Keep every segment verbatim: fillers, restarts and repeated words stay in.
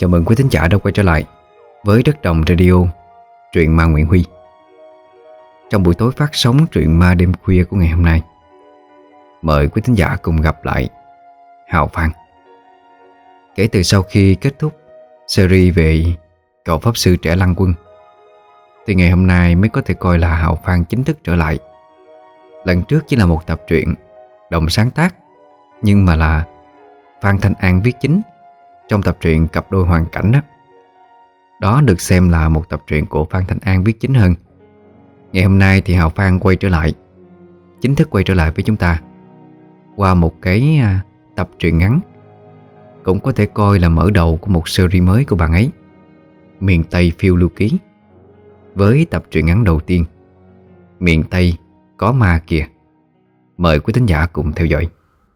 Chào mừng quý thính giả đã quay trở lại với Đất Đồng Radio, truyện ma Nguyễn Huy. Trong buổi tối phát sóng truyện ma đêm khuya của ngày hôm nay, mời quý thính giả cùng gặp lại Hào Phan. Kể từ sau khi kết thúc series về cậu pháp sư trẻ Lăng Quân, thì ngày hôm nay mới có thể coi là Hào Phan chính thức trở lại. Lần trước chỉ là một tập truyện đồng sáng tác, nhưng mà là Phan Thanh An viết chính trong tập truyện Cặp Đôi Hoàn Cảnh đó. Đó được xem là một tập truyện của Phan Thanh An viết chính hơn. Ngày hôm nay thì Hào Phan quay trở lại, chính thức quay trở lại với chúng ta qua một cái à, tập truyện ngắn, cũng có thể coi là mở đầu của một series mới của bạn ấy, Miền Tây Phiêu Lưu Ký. Với tập truyện ngắn đầu tiên, Miền Tây Có Ma Kìa. Mời quý thính giả cùng theo dõi.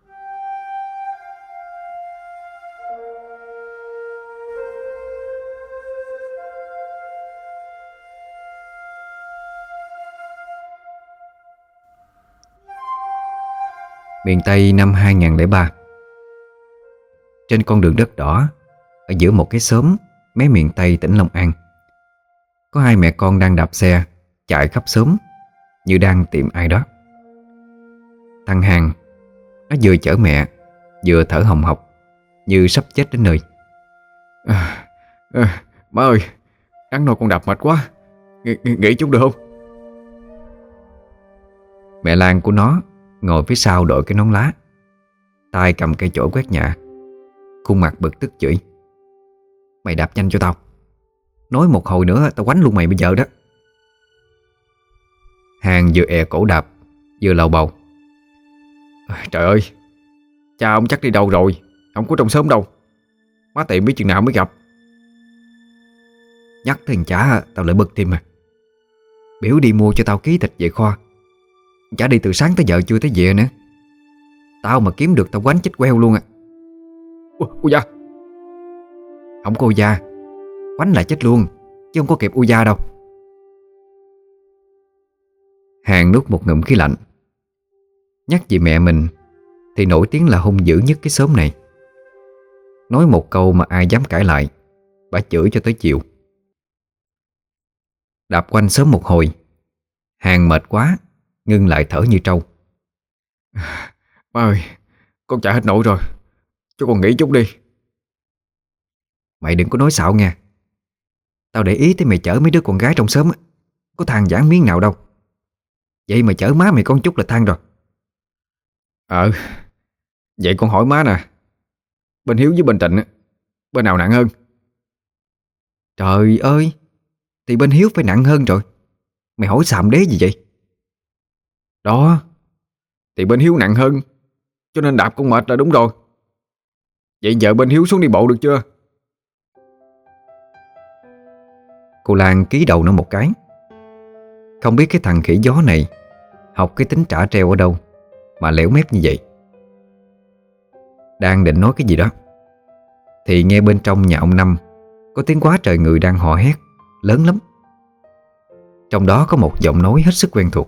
Miền Tây năm hai không không ba. Trên con đường đất đỏ, ở giữa một cái xóm mé miền Tây tỉnh Long An, có hai mẹ con đang đạp xe chạy khắp xóm như đang tìm ai đó. Thằng Hàng, nó vừa chở mẹ vừa thở hồng hộc như sắp chết đến nơi. à, à, Má ơi, ăn nồi con đạp mệt quá, Ng ng nghỉ chút được không? Mẹ Lan của nó ngồi phía sau đội cái nón lá, tay cầm cây chổi quét nhà, khuôn mặt bực tức chửi: "Mày đạp nhanh cho tao, nói một hồi nữa tao quánh luôn mày bây giờ đó." Hàng vừa è cổ đạp vừa lầu bầu: "Trời ơi, cha ông chắc đi đâu rồi, không có trong xóm đâu. Má tiệm biết chừng nào mới gặp." "Nhắc thằng chả tao lại bực thêm à. Biểu đi mua cho tao ký thịt về kho, chả đi từ sáng tới giờ chưa thấy về nữa. Tao mà kiếm được tao quánh chết queo luôn à." Ui da. "Không có ui da, quánh lại chết luôn, chứ không có kịp ui da đâu." Hàng nuốt một ngụm khí lạnh. Nhắc về mẹ mình thì nổi tiếng là hung dữ nhất cái xóm này. Nói một câu mà ai dám cãi lại, bà chửi cho tới chiều. Đạp quanh xóm một hồi, Hàng mệt quá ngưng lại thở như trâu. "Má ơi, con chạy hết nổi rồi, cho con nghỉ chút đi." "Mày đừng có nói xạo nha. Tao để ý tới mày chở mấy đứa con gái trong xóm á, có than vãn miếng nào đâu. Vậy mà chở má mày con chút là than rồi." Ờ, vậy con hỏi má nè, bên Hiếu với bên Trịnh á, bên nào nặng hơn? "Trời ơi, thì bên Hiếu phải nặng hơn rồi. Mày hỏi xàm đế gì vậy?" Đó, thì bên Hiếu nặng hơn, cho nên đạp con mệt là đúng rồi. Vậy giờ bên Hiếu xuống đi bộ được chưa? Cô Lan ký đầu nó một cái. Không biết cái thằng khỉ gió này học cái tính trả treo ở đâu mà lẻo mép như vậy. Đang định nói cái gì đó thì nghe bên trong nhà ông Năm có tiếng quá trời người đang hò hét lớn lắm. Trong đó có một giọng nói hết sức quen thuộc.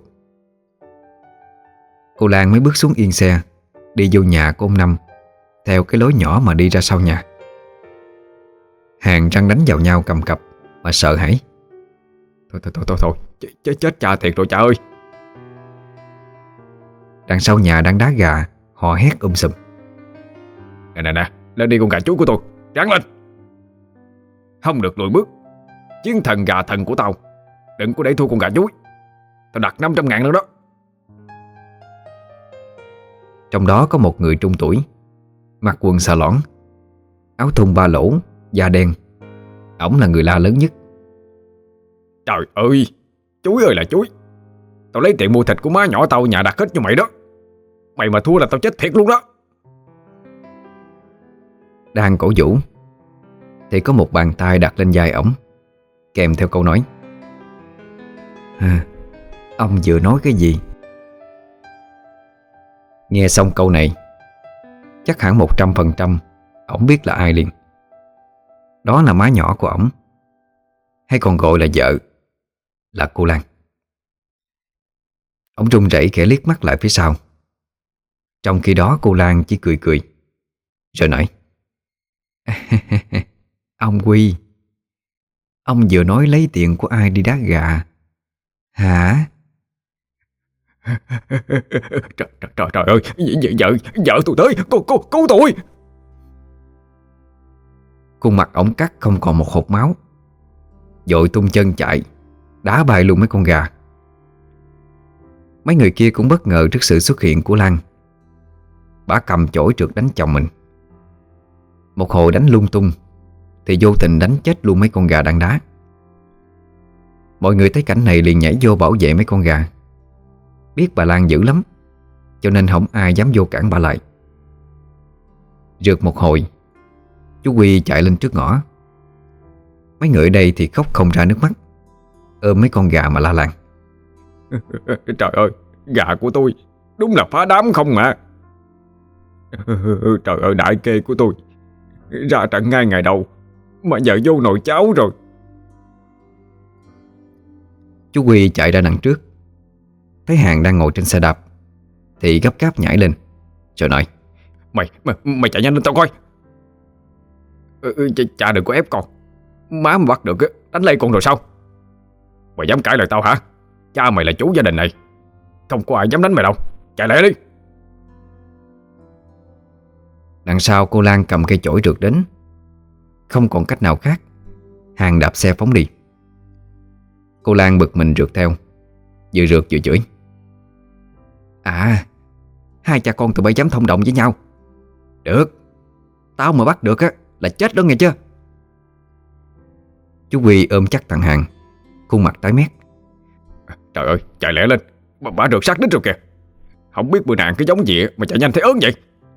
Cô Lan mới bước xuống yên xe, đi vô nhà của ông Năm theo cái lối nhỏ mà đi ra sau nhà. Hàng răng đánh vào nhau cầm cập mà sợ hãi. Thôi thôi thôi thôi, thôi. Ch chết, chết cha thiệt rồi cha ơi. Đằng sau nhà đang đá gà hò hét um sùm. Nè nè nè, lên đi con gà chuối của tôi, ráng lên. Không được lùi bước. Chiến thần gà thần của tao, đừng có để thua con gà chuối. Tao đặt năm trăm ngàn nữa đó. Trong đó có một người trung tuổi, mặc quần xà lõn, áo thun ba lỗ, da đen. Ổng là người la lớn nhất. Trời ơi, chuối ơi là chuối. Tao lấy tiền mua thịt của má nhỏ tao nhà đặt hết cho mày đó. Mày mà thua là tao chết thiệt luôn đó. Đang cổ vũ thì có một bàn tay đặt lên vai ổng, kèm theo câu nói: "À, ông vừa nói cái gì?" Nghe xong câu này, chắc hẳn một trăm phần trăm ổng biết là ai liền. Đó là má nhỏ của ổng, hay còn gọi là vợ, là cô Lan. Ổng run rẩy khẽ liếc mắt lại phía sau. Trong khi đó cô Lan chỉ cười cười rồi nói: Ông Quy, ông vừa nói lấy tiền của ai đi đá gà hả? Trời, trời, trời, trời ơi, vợ, vợ, vợ tôi tới, cô, cô, cứu tôi. Khuôn mặt ổng cắt không còn một hột máu, vội tung chân chạy, đá bay luôn mấy con gà. Mấy người kia cũng bất ngờ trước sự xuất hiện của Lan. Bà cầm chổi trượt đánh chồng mình. Một hồi đánh lung tung thì vô tình đánh chết luôn mấy con gà đang đá. Mọi người thấy cảnh này liền nhảy vô bảo vệ mấy con gà. Biết bà Lan dữ lắm, cho nên không ai dám vô cản bà lại. Rượt một hồi, chú Quy chạy lên trước ngõ. Mấy người ở đây thì khóc không ra nước mắt, ôm mấy con gà mà la làng. Trời ơi, gà của tôi đúng là phá đám không mà. Trời ơi, đại kê của tôi ra trận ngay ngày đầu mà giờ vô nồi cháo rồi. Chú Quy chạy ra đằng trước, thấy Hàng đang ngồi trên xe đạp thì gấp gáp nhảy lên, rồi nói: Mày, mày, mày chạy nhanh lên tao coi. ừ, ch Cha đừng có ép con. Má mà bắt được đánh lây con rồi sao? Mày dám cãi lời tao hả? Cha mày là chủ gia đình này, không có ai dám đánh mày đâu. Chạy lại đi. Đằng sau cô Lan cầm cây chổi rượt đến. Không còn cách nào khác, Hàng đạp xe phóng đi. Cô Lan bực mình rượt theo, vừa rượt vừa chửi: À, hai cha con tụi bay dám thông đồng với nhau. Được, tao mà bắt được á là chết đó nghe chưa? Chú Quy ôm chắc thằng Hàng, khuôn mặt tái mét. Trời ơi, chạy lẹ lên, bà, bà rượt sát đích rồi kìa. Không biết bữa nàng cái giống gì mà chạy nhanh thấy ớn vậy.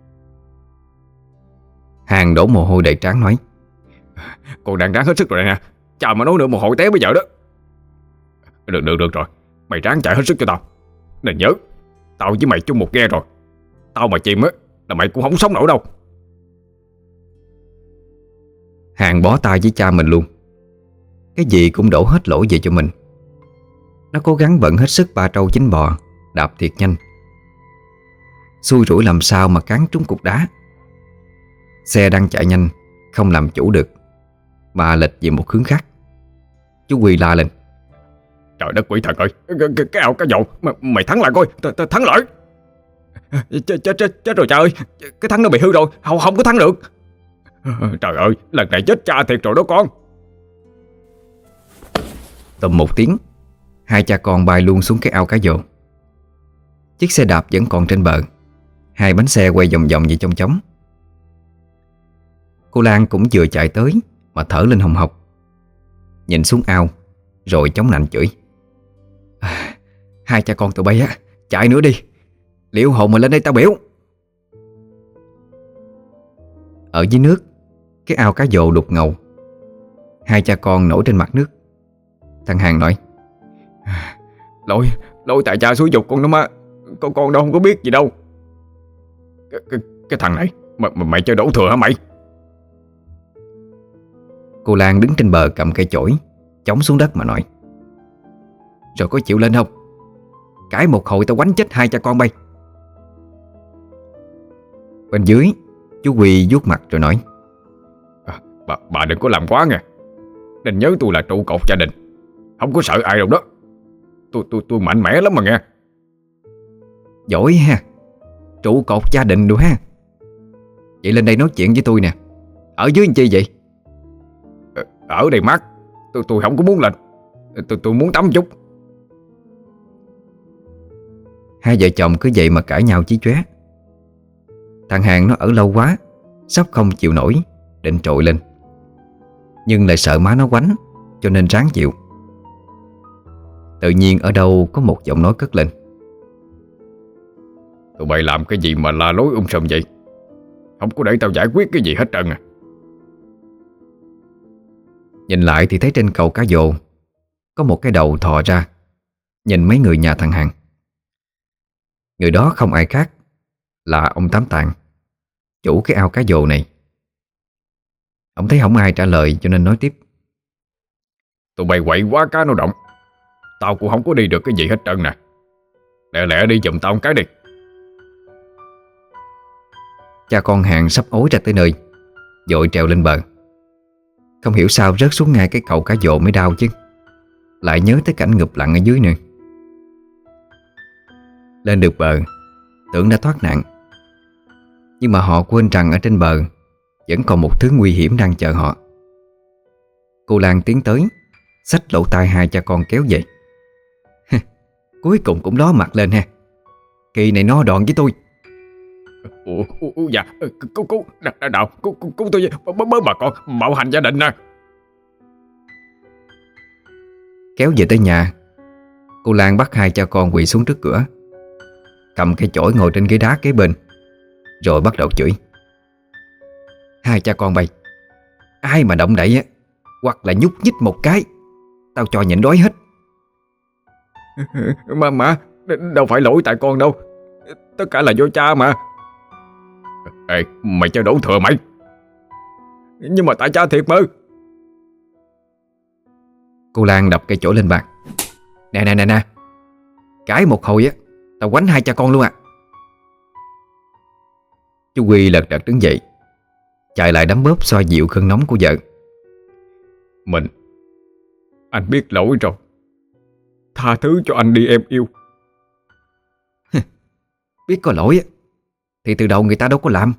Hàng đổ mồ hôi đầy trán nói: Con đang ráng hết sức rồi đây nè, cha mà nói nữa một hồi té bây giờ đó. Được, được, được rồi, mày ráng chạy hết sức cho tao. Nên nhớ, tao với mày chung một ghe rồi. Tao mà chìm á là mày cũng không sống nổi đâu. Hàng bó tay với cha mình luôn. Cái gì cũng đổ hết lỗi về cho mình. Nó cố gắng vận hết sức ba trâu chín bò, đạp thiệt nhanh. Xui rủi làm sao mà cán trúng cục đá. Xe đang chạy nhanh, không làm chủ được, mà lệch về một hướng khác. Chú Quy la lên: Trời đất quỷ thần ơi, cái, cái, cái ảo cá dậu, mày, mày thắng lại coi, t, t, thắng lại. Chết, chết, chết, chết rồi cha ơi, cái thắng nó bị hư rồi, không, không có thắng được. Trời ơi, lần này chết cha thiệt rồi đó con. Tầm một tiếng, hai cha con bay luôn xuống cái ao cá dồ. Chiếc xe đạp vẫn còn trên bờ, hai bánh xe quay vòng vòng như trong chóng. Cô Lan cũng vừa chạy tới mà thở lên hồng hộc, nhìn xuống ao rồi chống nạnh chửi: à, Hai cha con tụi bay á, chạy nữa đi, liệu hồn mà lên đây tao biểu. Ở dưới nước, cái ao cá dồ đục ngầu. Hai cha con nổi trên mặt nước. Thằng Hàng nói: Lỗi, lỗi tại cha xúi giục con đó má. Con con đâu không có biết gì đâu. Cái, cái, cái thằng này mà, mà mày chơi đổ thừa hả mày? Cô Lan đứng trên bờ cầm cây chổi chống xuống đất mà nói: Rồi có chịu lên không? Cãi một hồi tao quánh chết hai cha con bay. Bên dưới, chú Quy vuốt mặt rồi nói: à, bà, bà đừng có làm quá nghe. Nên nhớ tôi là trụ cột gia đình, không có sợ ai đâu đó. Tôi tôi tôi mạnh mẽ lắm mà nghe. Giỏi ha, trụ cột gia đình đồ ha. Vậy lên đây nói chuyện với tôi nè. Ở dưới làm chi vậy? Ở đây mát, tôi tôi không có muốn lên. Tôi tôi muốn tắm chút. Hai vợ chồng cứ vậy mà cãi nhau chí chóe. Thằng Hàng nó ở lâu quá, sắp không chịu nổi, định trội lên, nhưng lại sợ má nó quánh, cho nên ráng chịu. Tự nhiên ở đâu có một giọng nói cất lên: Tụi bay làm cái gì mà la lối um sùm vậy? Không có để tao giải quyết cái gì hết trơn à. Nhìn lại thì thấy trên cầu cá dồ có một cái đầu thò ra, nhìn mấy người nhà thằng Hàng. Người đó không ai khác là ông Tám Tàng, chủ cái ao cá dồ này. Ông thấy không ai trả lời cho nên nói tiếp: Tụi bay quậy quá cá nó động. Tao cũng không có đi được cái gì hết trơn nè. Lẹ lẹ đi giùm tao một cái đi. Cha con Hàng sắp ối ra tới nơi, vội trèo lên bờ. Không hiểu sao rớt xuống ngay cái cầu cá dồ mới đau chứ. Lại nhớ tới cảnh ngụp lặn ở dưới nữa. Lên được bờ, tưởng đã thoát nạn, nhưng mà họ quên rằng ở trên bờ vẫn còn một thứ nguy hiểm đang chờ họ. Cô Lan tiến tới, xách lỗ tai hai cha con kéo về. Cuối cùng cũng ló mặt lên ha. Kỳ này nó đòn với tôi. Ủa, ủa dạ, cứu cứu đạo, cứu cứu tôi với bớ bà con bạo hành gia đình nè. Kéo về tới nhà, cô Lan bắt hai cha con quỳ xuống trước cửa, cầm cây chổi ngồi trên ghế đá kế bên, rồi bắt đầu chửi. Hai cha con bay, ai mà động đậy á, hoặc là nhúc nhích một cái, tao cho nhịn đói hết. Mà mà đâu phải lỗi tại con đâu, tất cả là do cha mà. Ê, mày chơi đổ thừa mày. Nhưng mà tại cha thiệt mà. Cô Lan đập cây chổi lên bàn. Nè nè nè nè, cãi một hồi á, tao quánh hai cha con luôn à. Chú Quy lật đật đứng dậy, chạy lại đấm bóp xoa dịu cơn nóng của vợ. Mình, anh biết lỗi rồi, tha thứ cho anh đi em yêu. Biết có lỗi á thì từ đầu người ta đâu có làm.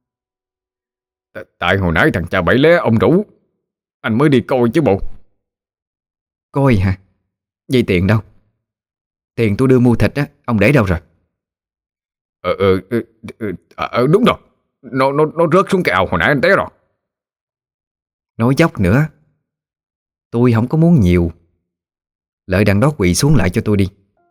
Tại hồi nãy thằng cha bảy lé ông rủ, anh mới đi coi chứ bộ. Coi hả? Vậy tiền đâu? Tiền tôi đưa mua thịt á, ông để đâu rồi? Ờ ờ ờ, ờ đúng rồi, Nó nó nó rớt xuống cái ao hồi nãy anh té rồi. Nói dốc nữa, tôi không có muốn nhiều. Lợi đằng đó quỳ xuống lại cho tôi đi.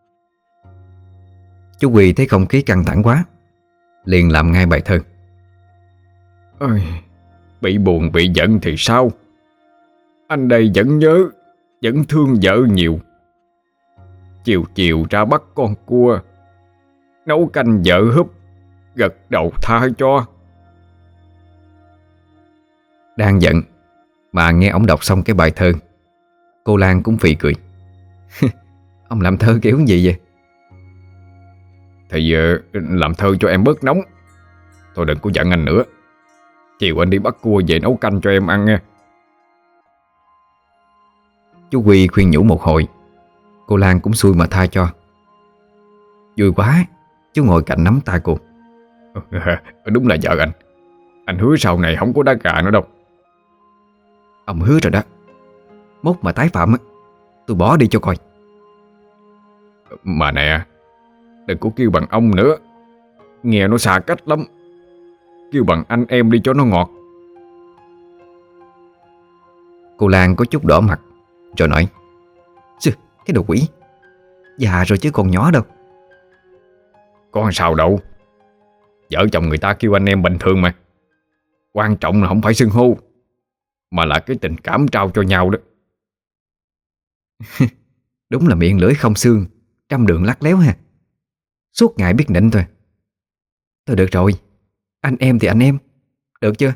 Chú Quỳ thấy không khí căng thẳng quá, liền làm ngay bài thơ. Ôi, bị buồn bị giận thì sao? Anh đây vẫn nhớ, vẫn thương vợ nhiều. Chiều chiều ra bắt con cua, nấu canh vợ húp, gật đầu tha cho. Đang giận mà nghe ông đọc xong cái bài thơ, cô Lan cũng phì cười. Ông làm thơ kiểu gì vậy? Thì uh, làm thơ cho em bớt nóng. Thôi đừng có giận anh nữa. Chiều anh đi bắt cua về nấu canh cho em ăn nha. Chú Quy khuyên nhủ một hồi, cô Lan cũng xui mà tha cho. Vui quá, chú ngồi cạnh nắm tay cô. Đúng là vợ anh. Anh hứa sau này không có đá gà nữa đâu. Ông hứa rồi đó. Mốt mà tái phạm á, tôi bỏ đi cho coi. Mà nè, đừng có kêu bằng ông nữa, nghe nó xa cách lắm. Kêu bằng anh em đi cho nó ngọt. Cô Lan có chút đỏ mặt rồi nói: Chứ, cái đồ quỷ, già rồi chứ còn nhỏ đâu. Có sao đâu, vợ chồng người ta kêu anh em bình thường mà. Quan trọng là không phải xưng hô, mà là cái tình cảm trao cho nhau đó. Đúng là miệng lưỡi không xương, trăm đường lắt léo ha. Suốt ngày biết nịnh thôi. Thôi được rồi, anh em thì anh em, được chưa?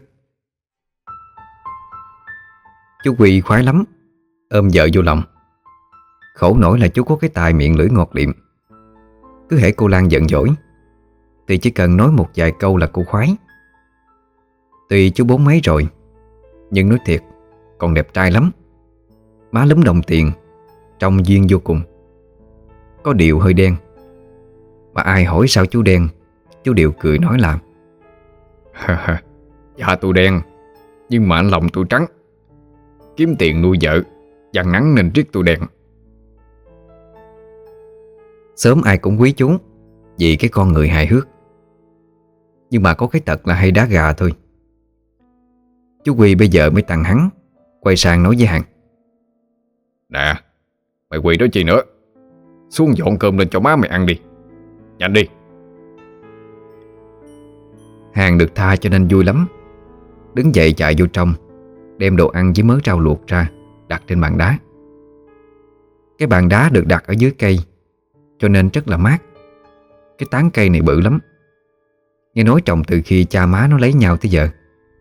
Chú Quỳ khoái lắm, ôm vợ vô lòng. Khổ nổi là chú có cái tài miệng lưỡi ngọt liệm. Cứ hễ cô Lan giận dỗi thì chỉ cần nói một vài câu là cô khoái. Tuy chú bốn mấy rồi, nhưng nói thiệt còn đẹp trai lắm. Má lúm đồng tiền, trông duyên vô cùng. Có điệu hơi đen, mà ai hỏi sao chú đen, chú đều cười nói làm: Dạ tôi đen, nhưng mà anh lòng tôi trắng. Kiếm tiền nuôi vợ, dằn nắng nên riết tôi đen. Sớm ai cũng quý chú vì cái con người hài hước, nhưng mà có cái tật là hay đá gà thôi. Chú Quy bây giờ mới tăng hắn, quay sang nói với Hằng: Nè, mày quỳ đó chi nữa, xuống dọn cơm lên cho má mày ăn đi. Nhanh đi. Hằng được tha cho nên vui lắm, đứng dậy chạy vô trong, đem đồ ăn với mớ rau luộc ra, đặt trên bàn đá. Cái bàn đá được đặt ở dưới cây, cho nên rất là mát. Cái tán cây này bự lắm, nghe nói trồng từ khi cha má nó lấy nhau tới giờ.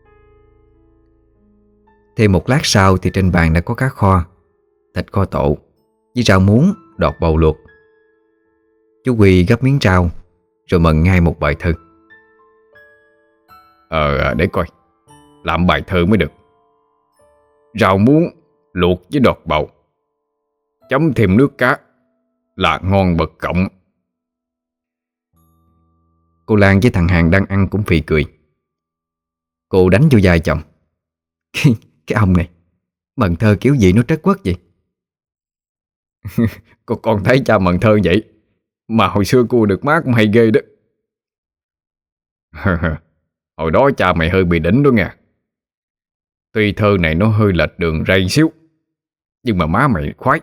Thêm một lát sau thì trên bàn đã có cá kho, thịt kho tộ với rau muống đọt bầu luộc. Chú Quy gấp miếng rau rồi mần ngay một bài thơ. Ờ để coi, làm bài thơ mới được. Rau muống luộc với đọt bầu, chấm thêm nước cá là ngon bật cộng. Cô Lan với thằng Hàng đang ăn cũng phì cười. Cô đánh vô vai chồng. Cái, cái ông này Mần Thơ kiểu gì nó trất quất vậy? Con, con thấy cha Mần Thơ vậy mà hồi xưa cô được má cũng hay ghê đó. Hồi đó cha mày hơi bị đỉnh đó nha. Tuy thơ này nó hơi lệch đường ray xíu, nhưng mà má mày khoái.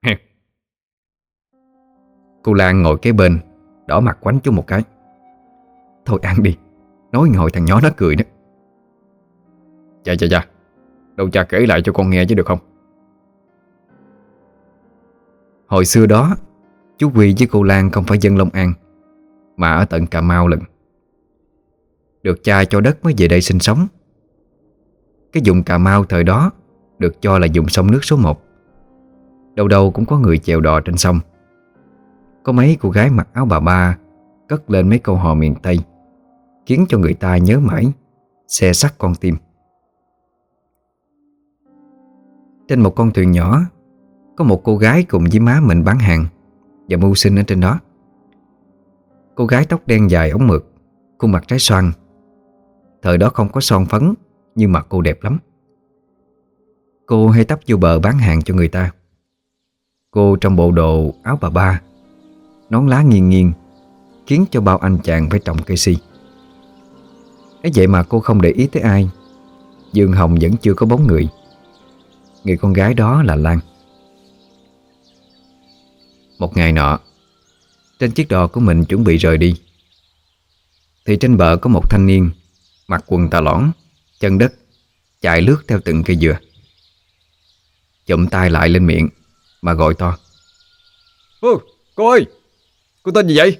Cô Lan ngồi kế bên, đỏ mặt quánh chú một cái. Thôi ăn đi, nói ngồi thằng nhỏ nó cười đó. Dạ dạ dạ, đâu cha kể lại cho con nghe chứ được không? Hồi xưa đó, chú Huy với cô Lan không phải dân Long An, mà ở tận Cà Mau lận. Được cha cho đất mới về đây sinh sống. Cái vùng Cà Mau thời đó được cho là vùng sông nước số một. Đâu đâu cũng có người chèo đò trên sông. Có mấy cô gái mặc áo bà ba cất lên mấy câu hò miền Tây, khiến cho người ta nhớ mãi, xe sắt con tim. Trên một con thuyền nhỏ, có một cô gái cùng với má mình bán hàng và mưu sinh ở trên đó. Cô gái tóc đen dài ống mượt, khuôn mặt trái xoan. Thời đó không có son phấn, nhưng mà cô đẹp lắm. Cô hay tấp vô bờ bán hàng cho người ta. Cô trong bộ đồ áo bà ba, nón lá nghiêng nghiêng, khiến cho bao anh chàng phải trồng cây si. Ấy vậy mà cô không để ý tới ai. Giường hồng vẫn chưa có bóng người. Người con gái đó là Lan. Một ngày nọ, trên chiếc đò của mình chuẩn bị rời đi, thì trên bờ có một thanh niên mặc quần tà lõn, chân đất, chạy lướt theo từng cây dừa. Chụm tay lại lên miệng mà gọi to: Ô, cô ơi, cô tên gì vậy?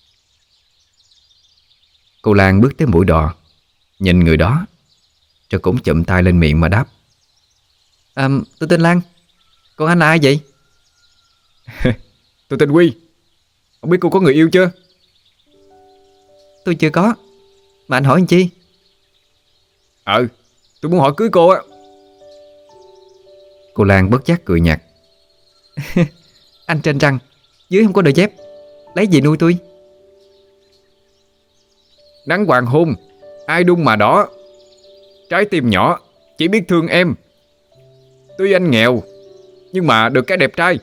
Cô Lan bước tới mũi đò, nhìn người đó, rồi cũng chụm tay lên miệng mà đáp: À, tôi tên Lan. Còn anh là ai vậy? Tôi tên Huy. Không biết cô có người yêu chưa? Tôi chưa có. Mà anh hỏi làm chi? Ờ, tôi muốn hỏi cưới cô á. Cô Lan bất giác cười nhạt. Anh trên răng, dưới không có đôi dép, lấy gì nuôi tôi? Nắng hoàng hôn, ai đun mà đỏ. Trái tim nhỏ, chỉ biết thương em. Tuy anh nghèo, nhưng mà được cái đẹp trai.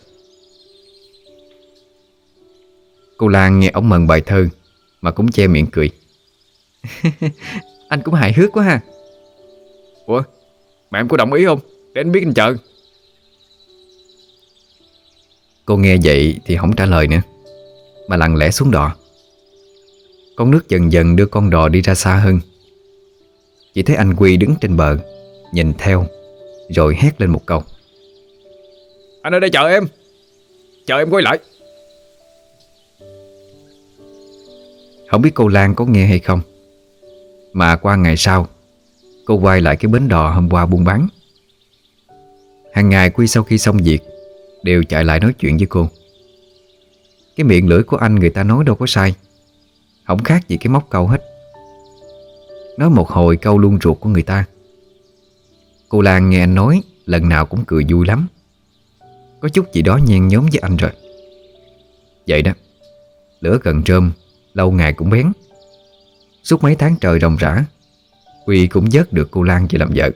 Cô Lan nghe ông mần bài thơ mà cũng che miệng cười. Anh cũng hài hước quá ha. Ủa, mà em có đồng ý không? Để anh biết anh chờ. Cô nghe vậy thì không trả lời nữa, mà lặng lẽ xuống đò. Con nước dần dần đưa con đò đi ra xa hơn. Chỉ thấy anh Quy đứng trên bờ, nhìn theo, rồi hét lên một câu: Anh ở đây chờ em. Chờ em quay lại. Không biết cô Lan có nghe hay không, mà qua ngày sau, cô quay lại cái bến đò hôm qua buôn bán. Hàng ngày Quy sau khi xong việc đều chạy lại nói chuyện với cô. Cái miệng lưỡi của anh người ta nói đâu có sai, không khác gì cái móc câu hết. Nói một hồi câu luôn ruột của người ta. Cô Lan nghe anh nói lần nào cũng cười vui lắm. Có chút gì đó nhen nhóm với anh rồi. Vậy đó, lửa gần rơm, lâu ngày cũng bén. Suốt mấy tháng trời ròng rã, Huy cũng vớt được cô Lan về làm vợ.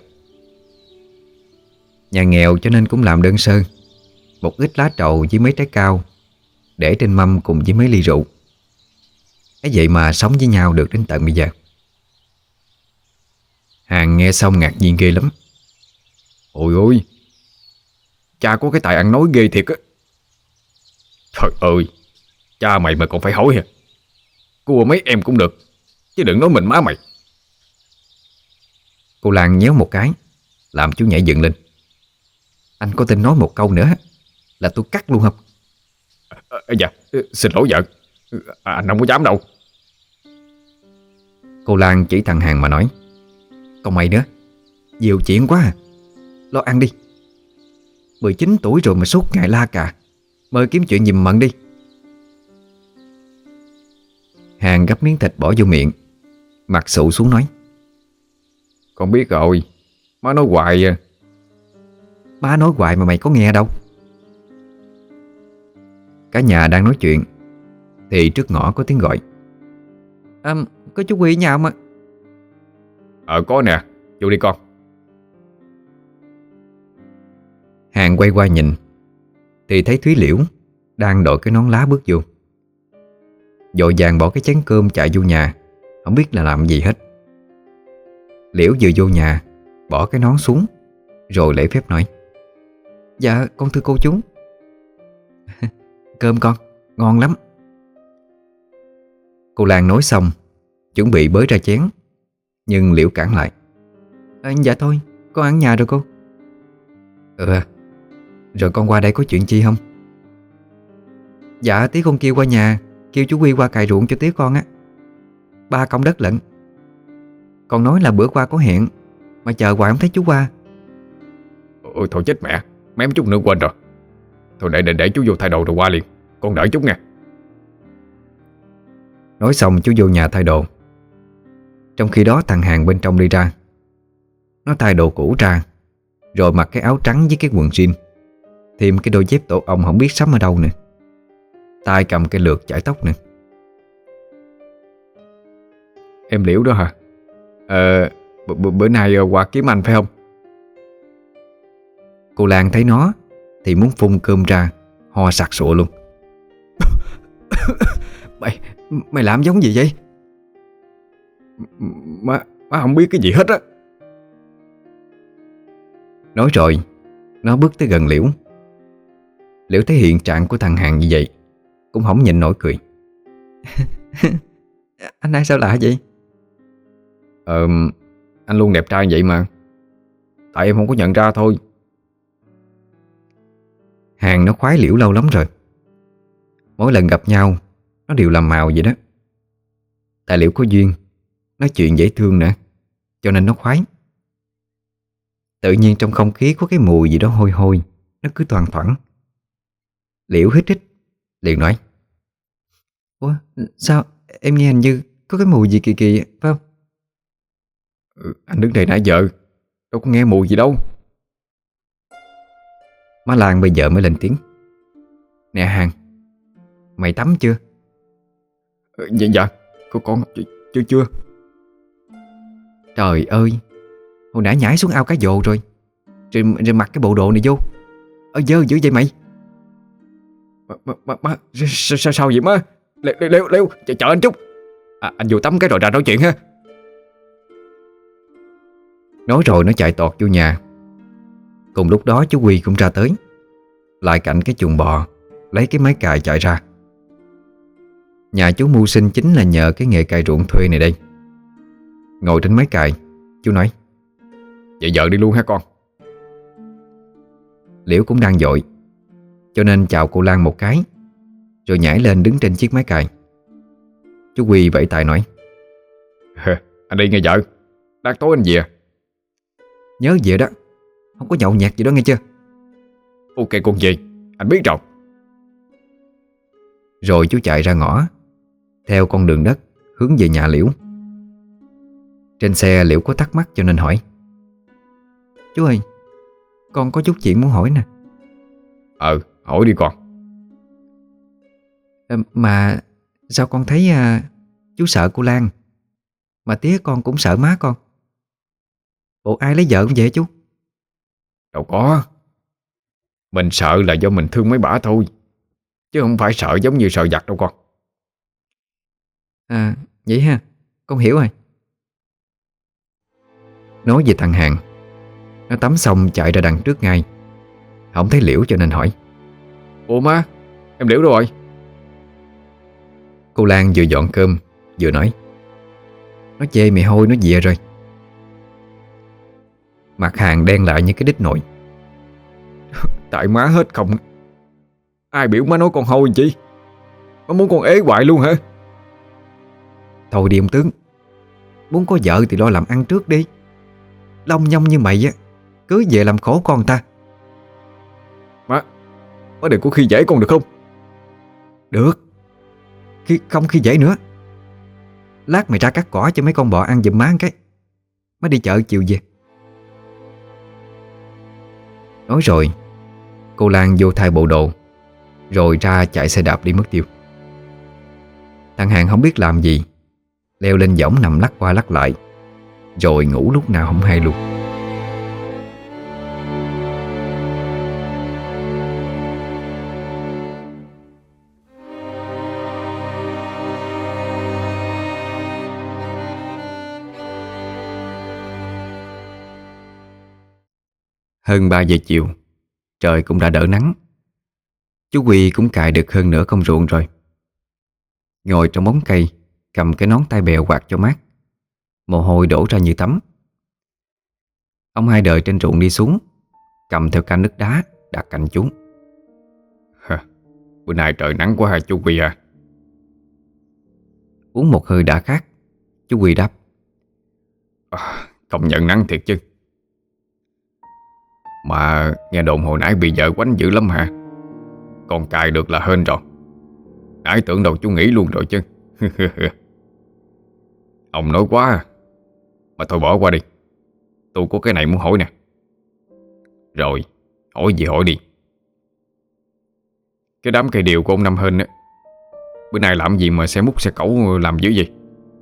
Nhà nghèo cho nên cũng làm đơn sơ, một ít lá trầu với mấy trái cao để trên mâm cùng với mấy ly rượu. Ấy vậy mà sống với nhau được đến tận bây giờ. Hàng nghe xong ngạc nhiên ghê lắm. Ôi ôi, cha có cái tài ăn nói ghê thiệt á. Trời ơi, cha mày mà còn phải hỏi hả? Cua mấy em cũng được, chứ đừng nói mình má mày. Cô Lan nhéo một cái, làm chú nhảy dựng lên. Anh có tin nói một câu nữa là tôi cắt luôn không? À, dạ, xin lỗi vợ. À, anh không có dám đâu. Cô Lan chỉ thằng Hàng mà nói: Còn mày nữa, nhiều chuyện quá à. Lo ăn đi. mười chín tuổi rồi mà suốt ngày la cà, mời kiếm chuyện giùm Mận đi. Hàng gắp miếng thịt bỏ vô miệng, mặt xụ xuống nói: Con biết rồi, má nói hoài à. Má nói hoài mà mày có nghe đâu. Cả nhà đang nói chuyện thì trước ngõ có tiếng gọi. À, có chú Huy ở nhà không ạ? Ờ có nè, vô đi con. Hàng quay qua nhìn thì thấy Thúy Liễu đang đội cái nón lá bước vô. Vội vàng bỏ cái chén cơm chạy vô nhà, không biết là làm gì hết. Liễu vừa vô nhà bỏ cái nón xuống rồi lễ phép nói: Dạ con thưa cô chú. Cơm con, ngon lắm. Cô Lan nói xong chuẩn bị bới ra chén, nhưng Liễu cản lại: à, Dạ thôi, con ăn nhà rồi cô. Ừ, rồi con qua đây có chuyện chi không? Dạ tí con kêu qua nhà, kêu chú Huy qua cày ruộng cho tía con á. Ba công đất lận. Con nói là bữa qua có hẹn, mà chờ hoài không thấy chú qua. Ôi thôi chết mẹ, mém chút nữa quên rồi. Thôi để, để để chú vô thay đồ rồi qua liền. Con đợi chút nha. Nói xong chú vô nhà thay đồ. Trong khi đó thằng Hàng bên trong đi ra. Nó thay đồ cũ ra, rồi mặc cái áo trắng với cái quần jean, thêm cái đôi dép tổ ong không biết sắm ở đâu nữa. Tay cầm cái lược chải tóc nữa. Em Liễu đó hả? Ờ b- b- bữa nay qua kiếm anh phải không? Cô Lan thấy nó thì muốn phun cơm ra, ho sặc sụa luôn. Mày Mày làm giống gì vậy? Má, má không biết cái gì hết á. Nói rồi nó bước tới gần Liễu. Liễu thấy hiện trạng của thằng Hàng như vậy cũng không nhịn nổi cười. Anh ai sao lạ vậy? Ờ anh luôn đẹp trai vậy mà. Tại em không có nhận ra thôi. Hàng nó khoái Liễu lâu lắm rồi. Mỗi lần gặp nhau nó đều làm màu vậy đó. Tại Liễu có duyên, nói chuyện dễ thương nữa, cho nên nó khoái. Tự nhiên trong không khí có cái mùi gì đó hôi hôi, nó cứ thoang thoảng. Liễu hít hít liền nói: Ủa sao em nghe hình như có cái mùi gì kỳ kỳ phải không? Ừ, anh đứng đây nãy giờ đâu có nghe mùi gì đâu. Má Lan bây giờ mới lên tiếng: Nè Hàng, mày tắm chưa? Ừ, dạ dạ con, con chưa chưa. Trời ơi, hồi nãy nhảy xuống ao cá dồ rồi. Rồi, rồi mặc cái bộ đồ này vô. Ơ dơ dữ vậy mày. Má, má, má, má sao, sao, sao vậy má? Leo leo leo, leo. Chờ, chờ anh chút. À, anh vô tắm cái rồi ra nói chuyện ha. Nói rồi nó chạy tọt vô nhà. Cùng lúc đó chú Huy cũng ra tới, lại cạnh cái chuồng bò, lấy cái máy cày chạy ra. Nhà chú mưu sinh chính là nhờ cái nghề cày ruộng thuê này đây. Ngồi trên máy cày, chú nói: Vậy giờ đi luôn ha con. Liễu cũng đang vội, cho nên chào cô Lan một cái, rồi nhảy lên đứng trên chiếc máy cày. Chú Huy vẫy tay nói: Anh đi nghe vợ. Lát tối anh về. Nhớ về đó, không có nhậu nhẹt gì đó nghe chưa? Ok con về, anh biết rồi. Rồi chú chạy ra ngõ, theo con đường đất hướng về nhà Liễu. Trên xe Liễu có thắc mắc cho nên hỏi: Chú ơi, con có chút chuyện muốn hỏi nè. Ờ, hỏi đi con. à, Mà sao con thấy à, chú sợ cô Lan, mà tía con cũng sợ má con. Bộ ai lấy vợ cũng vậy chú? Đâu có. Mình sợ là do mình thương mấy bả thôi, chứ không phải sợ giống như sợ giặc đâu con. À vậy ha, con hiểu rồi. Nói về thằng Hàng, nó tắm xong chạy ra đằng trước ngay. Không thấy Liễu cho nên hỏi: Ủa má, em Liễu đâu rồi? Cô Lan vừa dọn cơm vừa nói: Nó chê mày hôi nó về rồi. Mặt Hàng đen lại như cái đít nồi. Tại má hết không. Ai biểu má nói con hôi chi? Má muốn con ế hoài luôn hả? Thôi đi ông tướng, muốn có vợ thì lo làm ăn trước đi. Lông nhông như mày á, cưới về làm khổ con ta. Má, má đừng có khi dễ con được không? Được, khi không khi dễ nữa. Lát mày ra cắt cỏ cho mấy con bò ăn giùm má một cái. Má đi chợ chiều về. Nói rồi, cô Lan vô thay bộ đồ, rồi ra chạy xe đạp đi mất tiêu. Thằng Hàng không biết làm gì, leo lên võng nằm lắc qua lắc lại, rồi ngủ lúc nào không hay luôn. Hơn ba giờ chiều, trời cũng đã đỡ nắng. Chú Huy cũng cài được hơn nửa công ruộng rồi. Ngồi trong bóng cây, cầm cái nón tai bèo quạt cho mát, mồ hôi đổ ra như tắm. Ông Hai Đời trên ruộng đi xuống, cầm theo can nước đá đặt cạnh chúng. Hả, bữa nay trời nắng quá hả chú Huy à? Uống một hơi đã khát, chú Huy đáp. À, công nhận nắng thiệt chứ. Mà nghe đồn hồi nãy bị vợ quánh dữ lắm hả? Còn cài được là hên rồi. Nãy tưởng đâu chú nghĩ luôn rồi chứ. Ông nói quá à. Mà thôi bỏ qua đi, tôi có cái này muốn hỏi nè. Rồi, hỏi gì hỏi đi. Cái đám cây điều của ông Năm Hên á, bữa nay làm gì mà xe múc xe cẩu làm dữ vậy?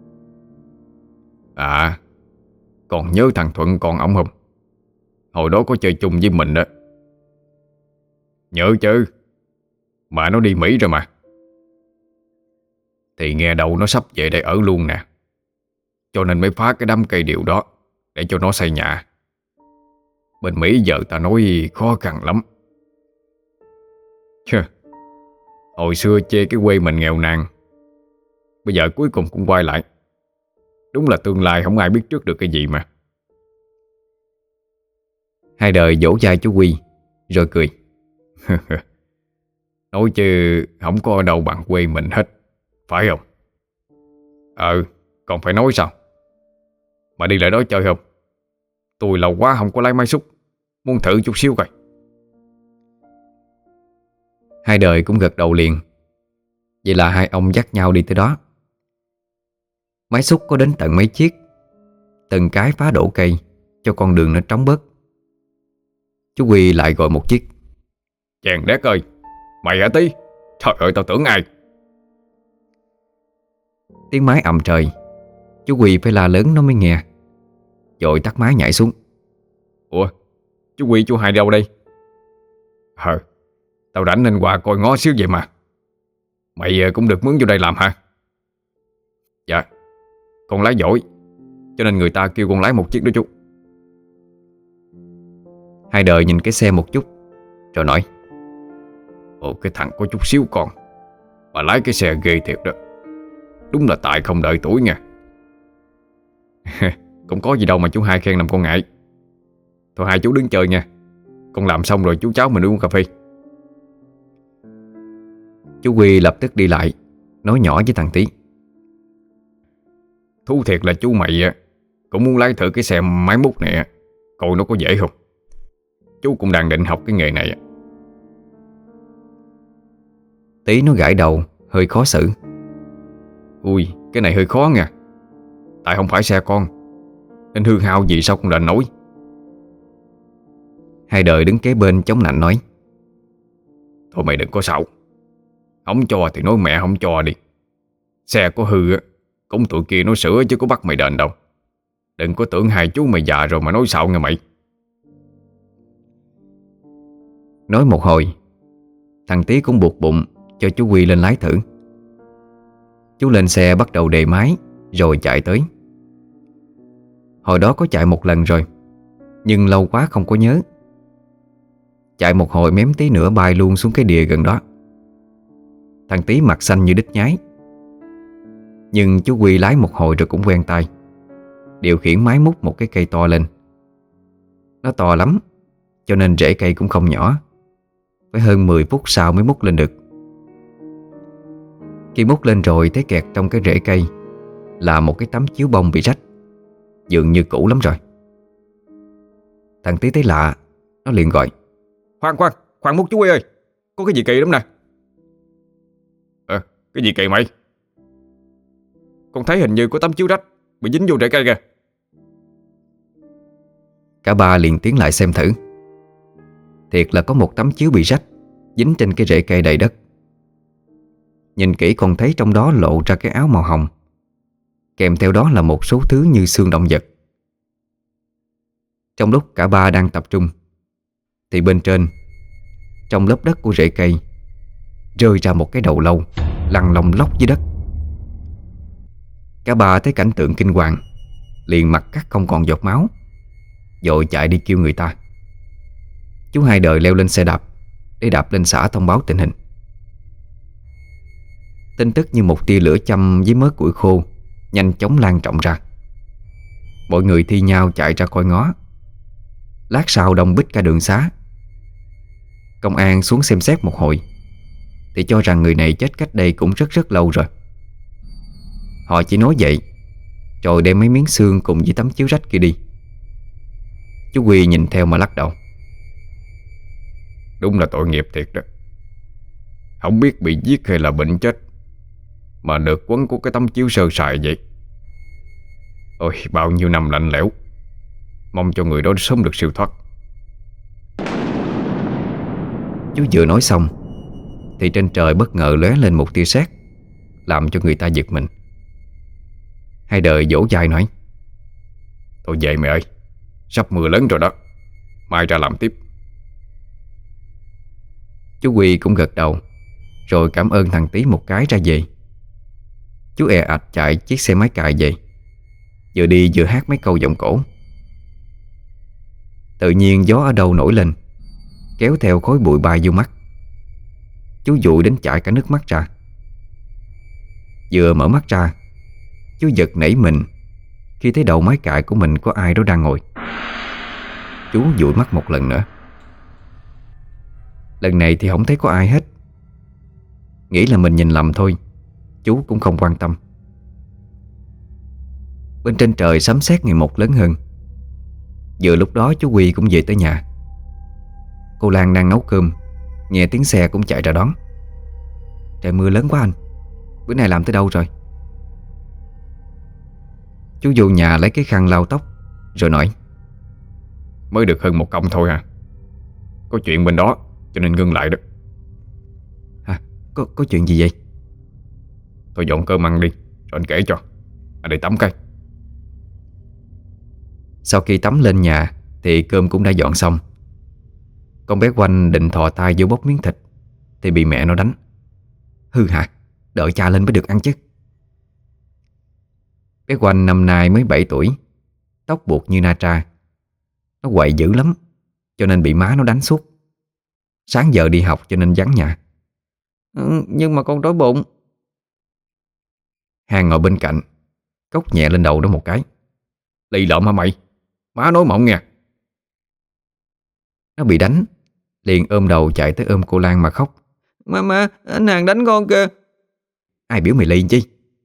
À, còn nhớ thằng Thuận con ông không? Hồi đó có chơi chung với mình đó. Nhớ chứ, mà nó đi Mỹ rồi mà. Thì nghe đâu nó sắp về đây ở luôn nè, cho nên mới phá cái đám cây điều đó để cho nó xây nhà. Bên Mỹ giờ ta nói khó khăn lắm. Chà, hồi xưa chê cái quê mình nghèo nàn, bây giờ cuối cùng cũng quay lại. Đúng là tương lai không ai biết trước được cái gì mà. Hai Đời vỗ vai chú Huy rồi cười. Nói chứ không có ở đâu bằng quê mình hết, phải không? Ờ, còn phải nói sao? Mà đi lại đó chơi không? Tôi lâu quá không có lái máy xúc, muốn thử chút xíu coi. Hai Đời cũng gật đầu liền. Vậy là hai ông dắt nhau đi tới đó. Máy xúc có đến tận mấy chiếc, từng cái phá đổ cây cho con đường nó trống bớt. Chú Huy lại gọi một chiếc. Chàng đét ơi, mày hả Tí? Trời ơi, tao tưởng ai. Tiếng máy ầm trời, chú Huy phải la lớn nó mới nghe, rồi tắt máy nhảy xuống. Ủa, chú Huy chú Hai đâu đây? Hờ, tao rảnh nên qua coi ngó xíu vậy mà. Mày cũng được mướn vô đây làm hả? Dạ, con lái giỏi, cho nên người ta kêu con lái một chiếc đó chú. Hai Đời nhìn cái xe một chút rồi nói. Ồ, cái thằng có chút xíu con mà lái cái xe ghê thiệt đó. Đúng là tài không đợi tuổi nha. Cũng có gì đâu mà chú Hai khen làm con ngại. Thôi hai chú đứng chơi nha, con làm xong rồi chú cháu mình uống cà phê. Chú Huy lập tức đi lại, nói nhỏ với thằng Tí. Thú thiệt là chú mày cũng muốn lái thử cái xe máy múc này, coi nó có dễ không. Chú cũng đang định học cái nghề này. Tí nó gãi đầu hơi khó xử. Ui, cái này hơi khó nha. Tại không phải xe con, nên hư hao gì sao cũng đành nổi. Hai Đời đứng kế bên chống nạnh nói. Thôi mày đừng có xạo. Không cho thì nói mẹ không cho đi. Xe có hư á, cũng tụi kia nó sửa chứ có bắt mày đền đâu. Đừng có tưởng hai chú mày già rồi mà nói xạo nghe mày. Nói một hồi, thằng Tí cũng buộc bụng cho chú Huy lên lái thử. Chú lên xe bắt đầu đề máy rồi chạy tới. Hồi đó có chạy một lần rồi, nhưng lâu quá không có nhớ. Chạy một hồi mém tí nữa bay luôn xuống cái đìa gần đó. Thằng Tí mặt xanh như đít nhái. Nhưng chú Huy lái một hồi rồi cũng quen tay, điều khiển máy múc một cái cây to lên. Nó to lắm, cho nên rễ cây cũng không nhỏ. Phải hơn mười phút sau mới múc lên được. Khi múc lên rồi thấy kẹt trong cái rễ cây là một cái tấm chiếu bông bị rách, dường như cũ lắm rồi. Thằng Tí thấy lạ, nó liền gọi. Khoan khoan, khoan múc chú Huy ơi, có cái gì kỳ lắm nè. Ờ, cái gì kỳ mày? Con thấy hình như có tấm chiếu rách bị dính vô rễ cây kìa. Cả ba liền tiến lại xem thử. Thiệt là có một tấm chiếu bị rách dính trên cái rễ cây đầy đất. Nhìn kỹ còn thấy trong đó lộ ra cái áo màu hồng, kèm theo đó là một số thứ như xương động vật. Trong lúc cả ba đang tập trung thì bên trên, trong lớp đất của rễ cây, rơi ra một cái đầu lâu lăn lông lóc dưới đất. Cả ba thấy cảnh tượng kinh hoàng, liền mặt cắt không còn giọt máu, vội chạy đi kêu người ta. Chú Hai Đời leo lên xe đạp để đạp lên xã thông báo tình hình. Tin tức như một tia lửa châm với mớ củi khô nhanh chóng lan rộng ra. Mọi người thi nhau chạy ra coi ngó. Lát sau đông bít cả đường xá. Công an xuống xem xét một hồi thì cho rằng người này chết cách đây cũng rất rất lâu rồi. Họ chỉ nói vậy rồi đem mấy miếng xương cùng với tấm chiếu rách kia đi. Chú Quy nhìn theo mà lắc đầu. Đúng là tội nghiệp thiệt đó. Không biết bị giết hay là bệnh chết mà được quấn của cái tấm chiếu sơ sài vậy. Ôi, bao nhiêu năm lạnh lẽo, mong cho người đó sớm được siêu thoát. Chú vừa nói xong thì trên trời bất ngờ lóe lên một tia sét, làm cho người ta giật mình. Hai Đời vỗ vai nói: Thôi về mẹ ơi, sắp mưa lớn rồi đó, mai ra làm tiếp. Chú Quy cũng gật đầu, rồi cảm ơn thằng Tí một cái ra về. Chú e ạch chạy chiếc xe máy cày về, vừa đi vừa hát mấy câu giọng cổ. Tự nhiên gió ở đâu nổi lên, kéo theo khói bụi bay vô mắt. Chú dụi đến chảy cả nước mắt ra. Vừa mở mắt ra, chú giật nảy mình khi thấy đầu máy cày của mình có ai đó đang ngồi. Chú dụi mắt một lần nữa. Lần này thì không thấy có ai hết. Nghĩ là mình nhìn lầm thôi, chú cũng không quan tâm. Bên trên trời sấm sét ngày một lớn hơn. Vừa lúc đó chú Quy cũng về tới nhà. Cô Lan đang nấu cơm, nghe tiếng xe cũng chạy ra đón. Trời mưa lớn quá anh, bữa nay làm tới đâu rồi? Chú vô nhà lấy cái khăn lau tóc rồi nói: Mới được hơn một công thôi à. Có chuyện bên đó cho nên ngưng lại đó. Hả? Có, có chuyện gì vậy? Thôi dọn cơm ăn đi, rồi anh kể cho. Anh đi tắm cái. Sau khi tắm lên nhà thì cơm cũng đã dọn xong. Con bé Oanh định thò tay vô bóc miếng thịt thì bị mẹ nó đánh. Hư hả? Đợi cha lên mới được ăn chứ. Bé Oanh năm nay mới bảy tuổi, tóc buộc như na tra. Nó quậy dữ lắm, cho nên bị má nó đánh suốt. Sáng giờ đi học cho nên vắng nhà. Ừ, nhưng mà con đói bụng. Hàng ngồi bên cạnh cốc nhẹ lên đầu nó một cái. Lì lợm hả mày? Má nói mộng nha. Nó bị đánh liền ôm đầu chạy tới ôm cô Lan mà khóc. Má má, anh Hàng đánh con kìa. Ai biểu mày lì chi?